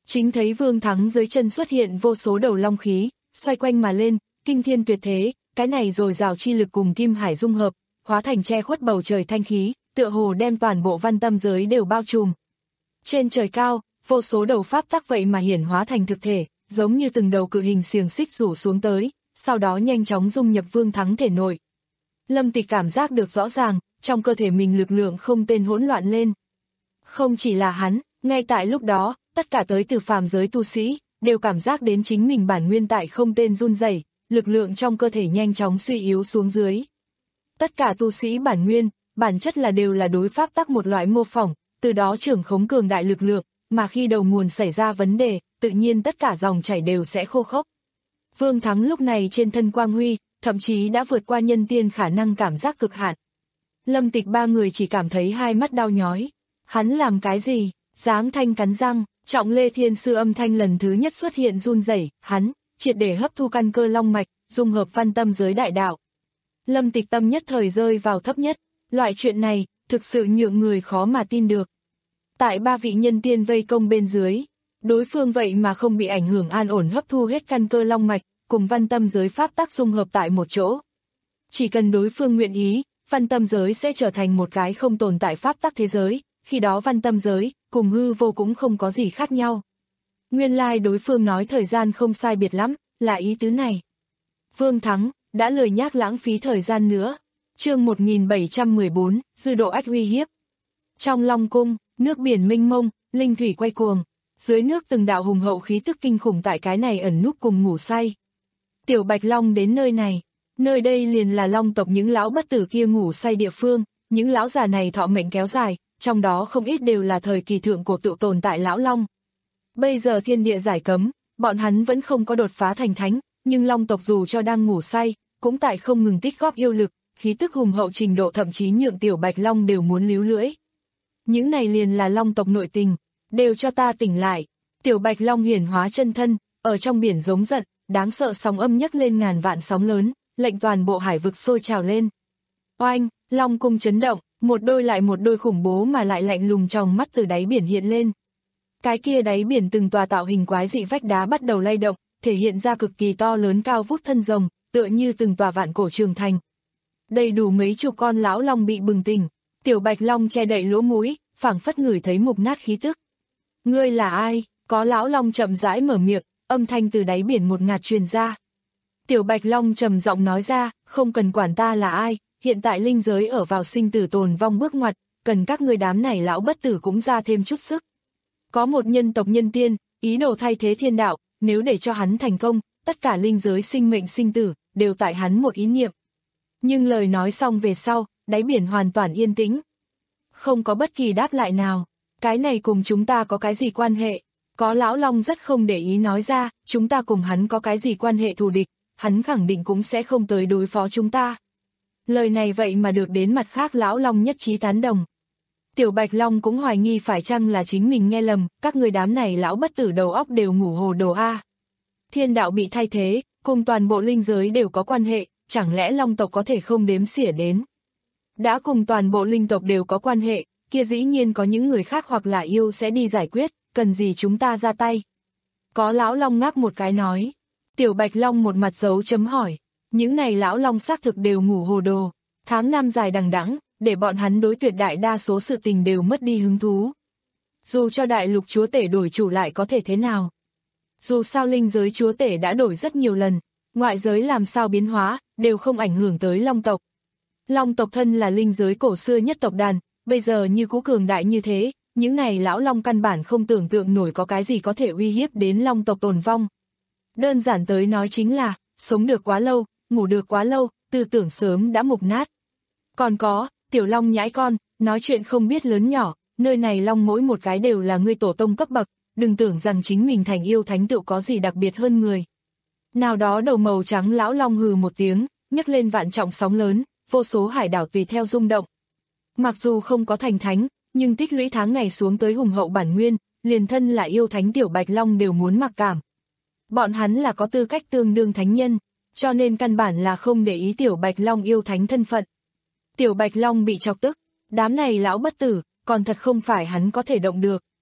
Chính thấy Vương Thắng dưới chân xuất hiện vô số đầu long khí, xoay quanh mà lên, kinh thiên tuyệt thế, cái này rồi rào chi lực cùng kim hải dung hợp, hóa thành che khuất bầu trời thanh khí, tựa hồ đem toàn bộ văn tâm giới đều bao trùm. Trên trời cao, vô số đầu pháp tắc vậy mà hiển hóa thành thực thể, giống như từng đầu cự hình xiềng xích rủ xuống tới, sau đó nhanh chóng dung nhập Vương Thắng thể nội. Lâm Tịch cảm giác được rõ ràng, trong cơ thể mình lực lượng không tên hỗn loạn lên. Không chỉ là hắn, ngay tại lúc đó, tất cả tới từ phàm giới tu sĩ, đều cảm giác đến chính mình bản nguyên tại không tên run rẩy, lực lượng trong cơ thể nhanh chóng suy yếu xuống dưới. Tất cả tu sĩ bản nguyên, bản chất là đều là đối pháp tắc một loại mô phỏng, từ đó trưởng khống cường đại lực lượng, mà khi đầu nguồn xảy ra vấn đề, tự nhiên tất cả dòng chảy đều sẽ khô khốc. Vương Thắng lúc này trên thân quang huy, thậm chí đã vượt qua nhân tiên khả năng cảm giác cực hạn. Lâm Tịch ba người chỉ cảm thấy hai mắt đau nhói. Hắn làm cái gì? Giáng Thanh cắn răng, Trọng Lê Thiên Sư âm thanh lần thứ nhất xuất hiện run rẩy, hắn triệt để hấp thu căn cơ long mạch, dung hợp văn tâm giới đại đạo. Lâm Tịch tâm nhất thời rơi vào thấp nhất, loại chuyện này thực sự nhượng người khó mà tin được. Tại ba vị nhân tiên vây công bên dưới, đối phương vậy mà không bị ảnh hưởng, an ổn hấp thu hết căn cơ long mạch, cùng văn tâm giới pháp tắc dung hợp tại một chỗ. Chỉ cần đối phương nguyện ý, văn tâm giới sẽ trở thành một cái không tồn tại pháp tắc thế giới, khi đó văn tâm giới cùng hư vô cũng không có gì khác nhau. Nguyên lai like đối phương nói thời gian không sai biệt lắm, là ý tứ này. Vương Thắng đã lười nhác lãng phí thời gian nữa. Chương một nghìn bảy trăm mười bốn, dư độ ách uy hiếp. Trong Long cung, nước biển mênh mông, linh thủy quay cuồng, dưới nước từng đạo hùng hậu khí tức kinh khủng tại cái này ẩn núp cùng ngủ say. Tiểu Bạch Long đến nơi này, nơi đây liền là Long tộc những lão bất tử kia ngủ say địa phương, những lão già này thọ mệnh kéo dài, trong đó không ít đều là thời kỳ thượng cổ tự tồn tại lão Long. Bây giờ thiên địa giải cấm, bọn hắn vẫn không có đột phá thành thánh, nhưng Long tộc dù cho đang ngủ say, cũng tại không ngừng tích góp yêu lực, khí tức hùng hậu trình độ thậm chí nhượng Tiểu Bạch Long đều muốn líu lưỡi. Những này liền là Long tộc nội tình, đều cho ta tỉnh lại. Tiểu Bạch Long hiển hóa chân thân, ở trong biển giống giận, đáng sợ sóng âm nhấc lên ngàn vạn sóng lớn, lệnh toàn bộ hải vực sôi trào lên. Oanh, Long cung chấn động, một đôi lại một đôi khủng bố mà lại lạnh lùng trong mắt từ đáy biển hiện lên. Cái kia đáy biển từng tòa tạo hình quái dị vách đá bắt đầu lay động, thể hiện ra cực kỳ to lớn cao vút thân rồng, tựa như từng tòa vạn cổ trường thành. Đầy đủ mấy chục con lão long bị bừng tỉnh, Tiểu Bạch Long che đậy lỗ mũi, phảng phất ngửi thấy mục nát khí tức. Ngươi là ai? Có lão long chậm rãi mở miệng, âm thanh từ đáy biển một ngạt truyền ra. Tiểu Bạch Long trầm giọng nói ra, không cần quản ta là ai, hiện tại linh giới ở vào sinh tử tồn vong bước ngoặt, cần các ngươi đám này lão bất tử cũng ra thêm chút sức. Có một nhân tộc nhân tiên, ý đồ thay thế thiên đạo, nếu để cho hắn thành công, tất cả linh giới sinh mệnh sinh tử, đều tại hắn một ý niệm. Nhưng lời nói xong về sau, đáy biển hoàn toàn yên tĩnh. Không có bất kỳ đáp lại nào, cái này cùng chúng ta có cái gì quan hệ? Có lão long rất không để ý nói ra, chúng ta cùng hắn có cái gì quan hệ thù địch, hắn khẳng định cũng sẽ không tới đối phó chúng ta. Lời này vậy mà được đến mặt khác lão long nhất trí tán đồng. Tiểu Bạch Long cũng hoài nghi phải chăng là chính mình nghe lầm, các người đám này lão bất tử đầu óc đều ngủ hồ đồ a. Thiên đạo bị thay thế, cùng toàn bộ linh giới đều có quan hệ, chẳng lẽ long tộc có thể không đếm xỉa đến? Đã cùng toàn bộ linh tộc đều có quan hệ, kia dĩ nhiên có những người khác hoặc là yêu sẽ đi giải quyết, cần gì chúng ta ra tay? Có lão long ngáp một cái nói. Tiểu Bạch Long một mặt dấu chấm hỏi. Những này lão long xác thực đều ngủ hồ đồ. Tháng năm dài đằng đẵng, để bọn hắn đối tuyệt đại đa số sự tình đều mất đi hứng thú. Dù cho đại lục chúa tể đổi chủ lại có thể thế nào? Dù sao linh giới chúa tể đã đổi rất nhiều lần, ngoại giới làm sao biến hóa, đều không ảnh hưởng tới long tộc. Long tộc thân là linh giới cổ xưa nhất tộc đàn, bây giờ như cũ cường đại như thế, những này lão long căn bản không tưởng tượng nổi có cái gì có thể uy hiếp đến long tộc tồn vong. Đơn giản tới nói chính là, sống được quá lâu, ngủ được quá lâu, tư tưởng sớm đã mục nát. Còn có, tiểu long nhãi con, nói chuyện không biết lớn nhỏ, nơi này long mỗi một cái đều là ngươi tổ tông cấp bậc, đừng tưởng rằng chính mình thành yêu thánh tựu có gì đặc biệt hơn người. Nào đó đầu màu trắng lão long hừ một tiếng, nhấc lên vạn trọng sóng lớn, vô số hải đảo tùy theo rung động. Mặc dù không có thành thánh, nhưng tích lũy tháng ngày xuống tới hùng hậu bản nguyên, liền thân là yêu thánh Tiểu Bạch Long đều muốn mặc cảm. Bọn hắn là có tư cách tương đương thánh nhân, cho nên căn bản là không để ý Tiểu Bạch Long yêu thánh thân phận. Tiểu Bạch Long bị chọc tức, đám này lão bất tử, còn thật không phải hắn có thể động được.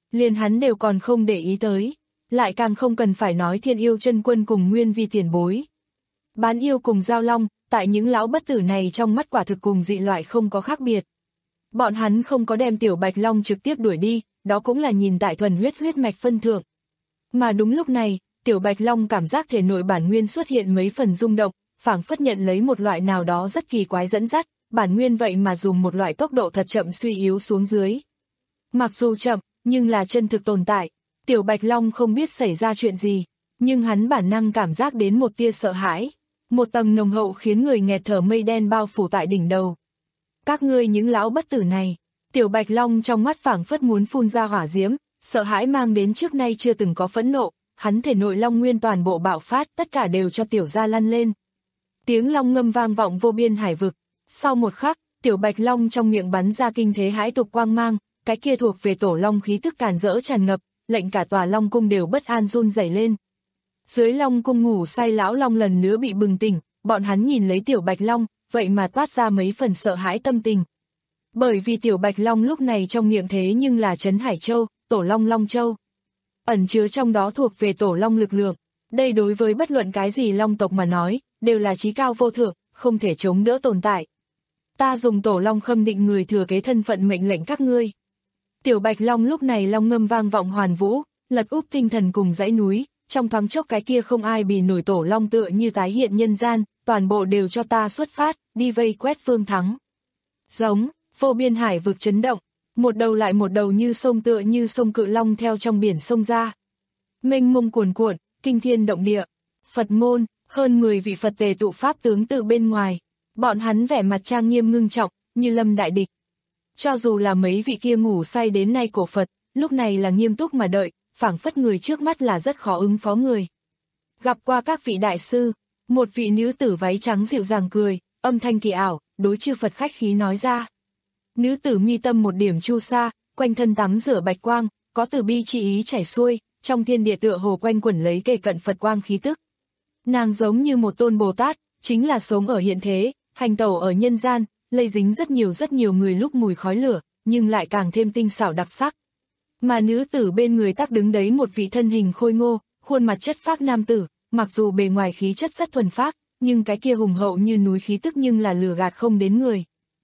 liền hắn đều còn không để ý tới, lại càng không cần phải nói Thiên Yêu chân quân cùng Nguyên Vi tiền bối. Bán yêu cùng Giao Long, tại những lão bất tử này trong mắt quả thực cùng dị loại không có khác biệt. Bọn hắn không có đem Tiểu Bạch Long trực tiếp đuổi đi, đó cũng là nhìn tại thuần huyết huyết mạch phân thượng. Mà đúng lúc này, Tiểu Bạch Long cảm giác thể nội bản nguyên xuất hiện mấy phần rung động, phảng phất nhận lấy một loại nào đó rất kỳ quái dẫn dắt, bản nguyên vậy mà dùng một loại tốc độ thật chậm suy yếu xuống dưới. Mặc dù chậm, nhưng là chân thực tồn tại. Tiểu Bạch Long không biết xảy ra chuyện gì, nhưng hắn bản năng cảm giác đến một tia sợ hãi. Một tầng nồng hậu khiến người nghẹt thở mây đen bao phủ tại đỉnh đầu. Các ngươi những lão bất tử này, Tiểu Bạch Long trong mắt phảng phất muốn phun ra hỏa diễm, sợ hãi mang đến trước nay chưa từng có phẫn nộ, hắn thể nội long nguyên toàn bộ bạo phát, tất cả đều cho tiểu gia lăn lên. Tiếng long ngâm vang vọng vô biên hải vực, sau một khắc, Tiểu Bạch Long trong miệng bắn ra kinh thế hãi tục quang mang, cái kia thuộc về tổ long khí tức càn rỡ tràn ngập, lệnh cả tòa long cung đều bất an run rẩy lên. Dưới long cung ngủ say lão long lần nữa bị bừng tỉnh, bọn hắn nhìn lấy Tiểu Bạch Long, vậy mà toát ra mấy phần sợ hãi tâm tình. Bởi vì Tiểu Bạch Long lúc này trong miệng thế nhưng là Trấn Hải Châu, Tổ Long Long Châu. Ẩn chứa trong đó thuộc về Tổ Long lực lượng, đây đối với bất luận cái gì long tộc mà nói, đều là chí cao vô thượng, không thể chống đỡ tồn tại. Ta dùng Tổ Long khâm định người thừa kế thân phận mệnh lệnh các ngươi. Tiểu Bạch Long lúc này long ngâm vang vọng hoàn vũ, lật úp tinh thần cùng dãy núi, trong thoáng chốc cái kia không ai bì nổi Tổ Long tựa như tái hiện nhân gian, toàn bộ đều cho ta xuất phát, đi vây quét phương thắng. Giống, vô biên hải vực chấn động, một đầu lại một đầu như sông tựa như sông cự long theo trong biển sông ra. Mênh mông cuồn cuộn, kinh thiên động địa, Phật môn, hơn mười vị Phật tề tụ pháp tướng từ bên ngoài, bọn hắn vẻ mặt trang nghiêm ngưng trọng, như lâm đại địch. Cho dù là mấy vị kia ngủ say đến nay cổ Phật, lúc này là nghiêm túc mà đợi, phảng phất người trước mắt là rất khó ứng phó người. Gặp qua các vị đại sư, một vị nữ tử váy trắng dịu dàng cười, âm thanh kỳ ảo, đối chư Phật khách khí nói ra. Nữ tử mi tâm một điểm chu sa, quanh thân tắm rửa bạch quang, có từ bi chi ý chảy xuôi, trong thiên địa tựa hồ quanh quẩn lấy kề cận Phật quang khí tức. Nàng giống như một tôn Bồ Tát, chính là sống ở hiện thế, hành tẩu ở nhân gian, lây dính rất nhiều rất nhiều người lúc mùi khói lửa, nhưng lại càng thêm tinh xảo đặc sắc. Mà nữ tử bên người tắc đứng đấy một vị thân hình khôi ngô, khuôn mặt chất phác nam tử, mặc dù bề ngoài khí chất rất thuần phác, nhưng cái kia hùng hậu như núi khí tức nhưng là lừa gạt không đến người.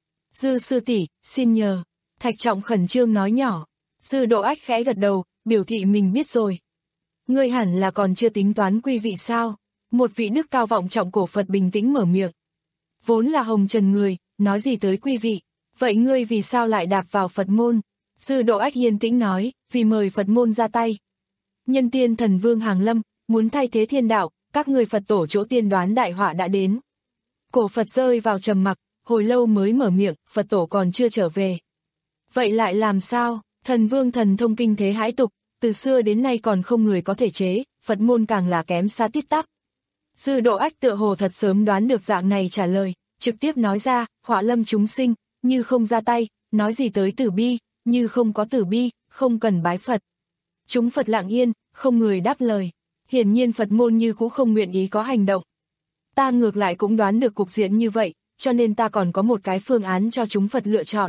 Dư sư tỷ, xin nhờ. Thạch Trọng khẩn trương nói nhỏ. Dư Độ Ách khẽ gật đầu, biểu thị mình biết rồi. Ngươi hẳn là còn chưa tính toán quy vị sao? Một vị đức cao vọng trọng cổ Phật bình tĩnh mở miệng. Vốn là hồng trần người, nói gì tới quy vị? Vậy ngươi vì sao lại đạp vào Phật môn? Dư Độ Ách yên tĩnh nói, vì mời Phật môn ra tay. Nhân tiên thần vương hàng lâm, muốn thay thế thiên đạo, các người Phật tổ chỗ tiên đoán đại họa đã đến. Cổ Phật rơi vào trầm mặc, hồi lâu mới mở miệng, Phật tổ còn chưa trở về. Vậy lại làm sao? Thần vương thần thông kinh thế hãi tục, từ xưa đến nay còn không người có thể chế, Phật môn càng là kém xa tít tắp. Dư Độ Ách tựa hồ thật sớm đoán được dạng này trả lời, trực tiếp nói ra, họa lâm chúng sinh, như không ra tay, nói gì tới tử bi, như không có tử bi, không cần bái Phật. Chúng Phật lặng yên, không người đáp lời. Hiển nhiên Phật môn như cũng không nguyện ý có hành động. Ta ngược lại cũng đoán được cục diện như vậy, cho nên ta còn có một cái phương án cho chúng Phật lựa chọn.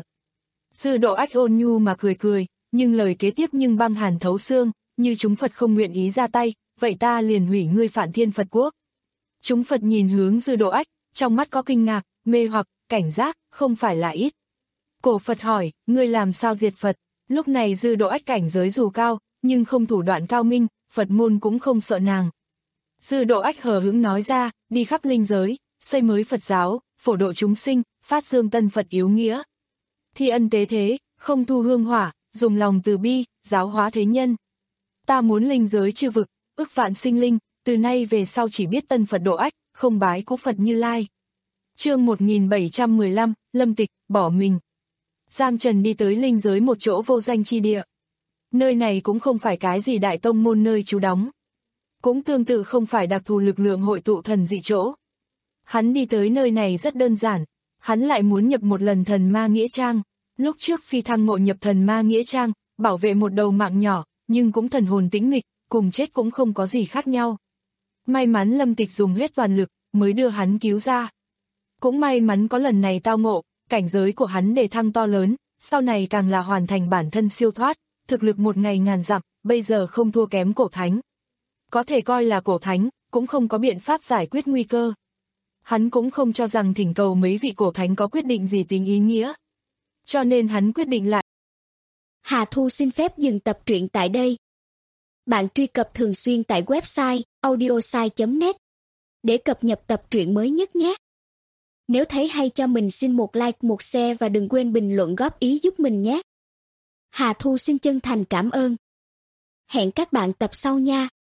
Dư Độ Ách ôn nhu mà cười cười, nhưng lời kế tiếp nhưng băng hàn thấu xương, như chúng Phật không nguyện ý ra tay, vậy ta liền hủy ngươi Phạn Thiên Phật Quốc. Chúng Phật nhìn hướng Dư Độ Ách, trong mắt có kinh ngạc, mê hoặc, cảnh giác, không phải là ít. Cổ Phật hỏi, ngươi làm sao diệt Phật? Lúc này Dư Độ Ách cảnh giới dù cao, nhưng không thủ đoạn cao minh, Phật môn cũng không sợ nàng. Dư Độ Ách hờ hững nói ra, đi khắp linh giới, xây mới Phật giáo, phổ độ chúng sinh, phát dương tân Phật yếu nghĩa. Thi ân tế thế, không thu hương hỏa, dùng lòng từ bi, giáo hóa thế nhân. Ta muốn linh giới chư vực, ức vạn sinh linh, từ nay về sau chỉ biết tân Phật Độ Ách, không bái cũ Phật Như Lai. Chương một nghìn bảy trăm mười lăm, Lâm Tịch, bỏ mình. Giang Trần đi tới linh giới một chỗ vô danh chi địa. Nơi này cũng không phải cái gì đại tông môn nơi trú đóng. Cũng tương tự không phải đặc thù lực lượng hội tụ thần dị chỗ. Hắn đi tới nơi này rất đơn giản, hắn lại muốn nhập một lần thần ma nghĩa trang. Lúc trước phi thăng ngộ nhập thần ma nghĩa trang, bảo vệ một đầu mạng nhỏ, nhưng cũng thần hồn tĩnh mịch, cùng chết cũng không có gì khác nhau. May mắn Lâm Tịch dùng hết toàn lực, mới đưa hắn cứu ra. Cũng may mắn có lần này tao ngộ, cảnh giới của hắn đề thăng to lớn, sau này càng là hoàn thành bản thân siêu thoát, thực lực một ngày ngàn dặm, bây giờ không thua kém cổ thánh. Có thể coi là cổ thánh, cũng không có biện pháp giải quyết nguy cơ. Hắn cũng không cho rằng thỉnh cầu mấy vị cổ thánh có quyết định gì tính ý nghĩa. Cho nên hắn quyết định lại. Hà Thu xin phép dừng tập truyện tại đây. Bạn truy cập thường xuyên tại website audiosai chấm net để cập nhật tập truyện mới nhất nhé. Nếu thấy hay cho mình xin một like, một share và đừng quên bình luận góp ý giúp mình nhé. Hà Thu xin chân thành cảm ơn. Hẹn các bạn tập sau nha.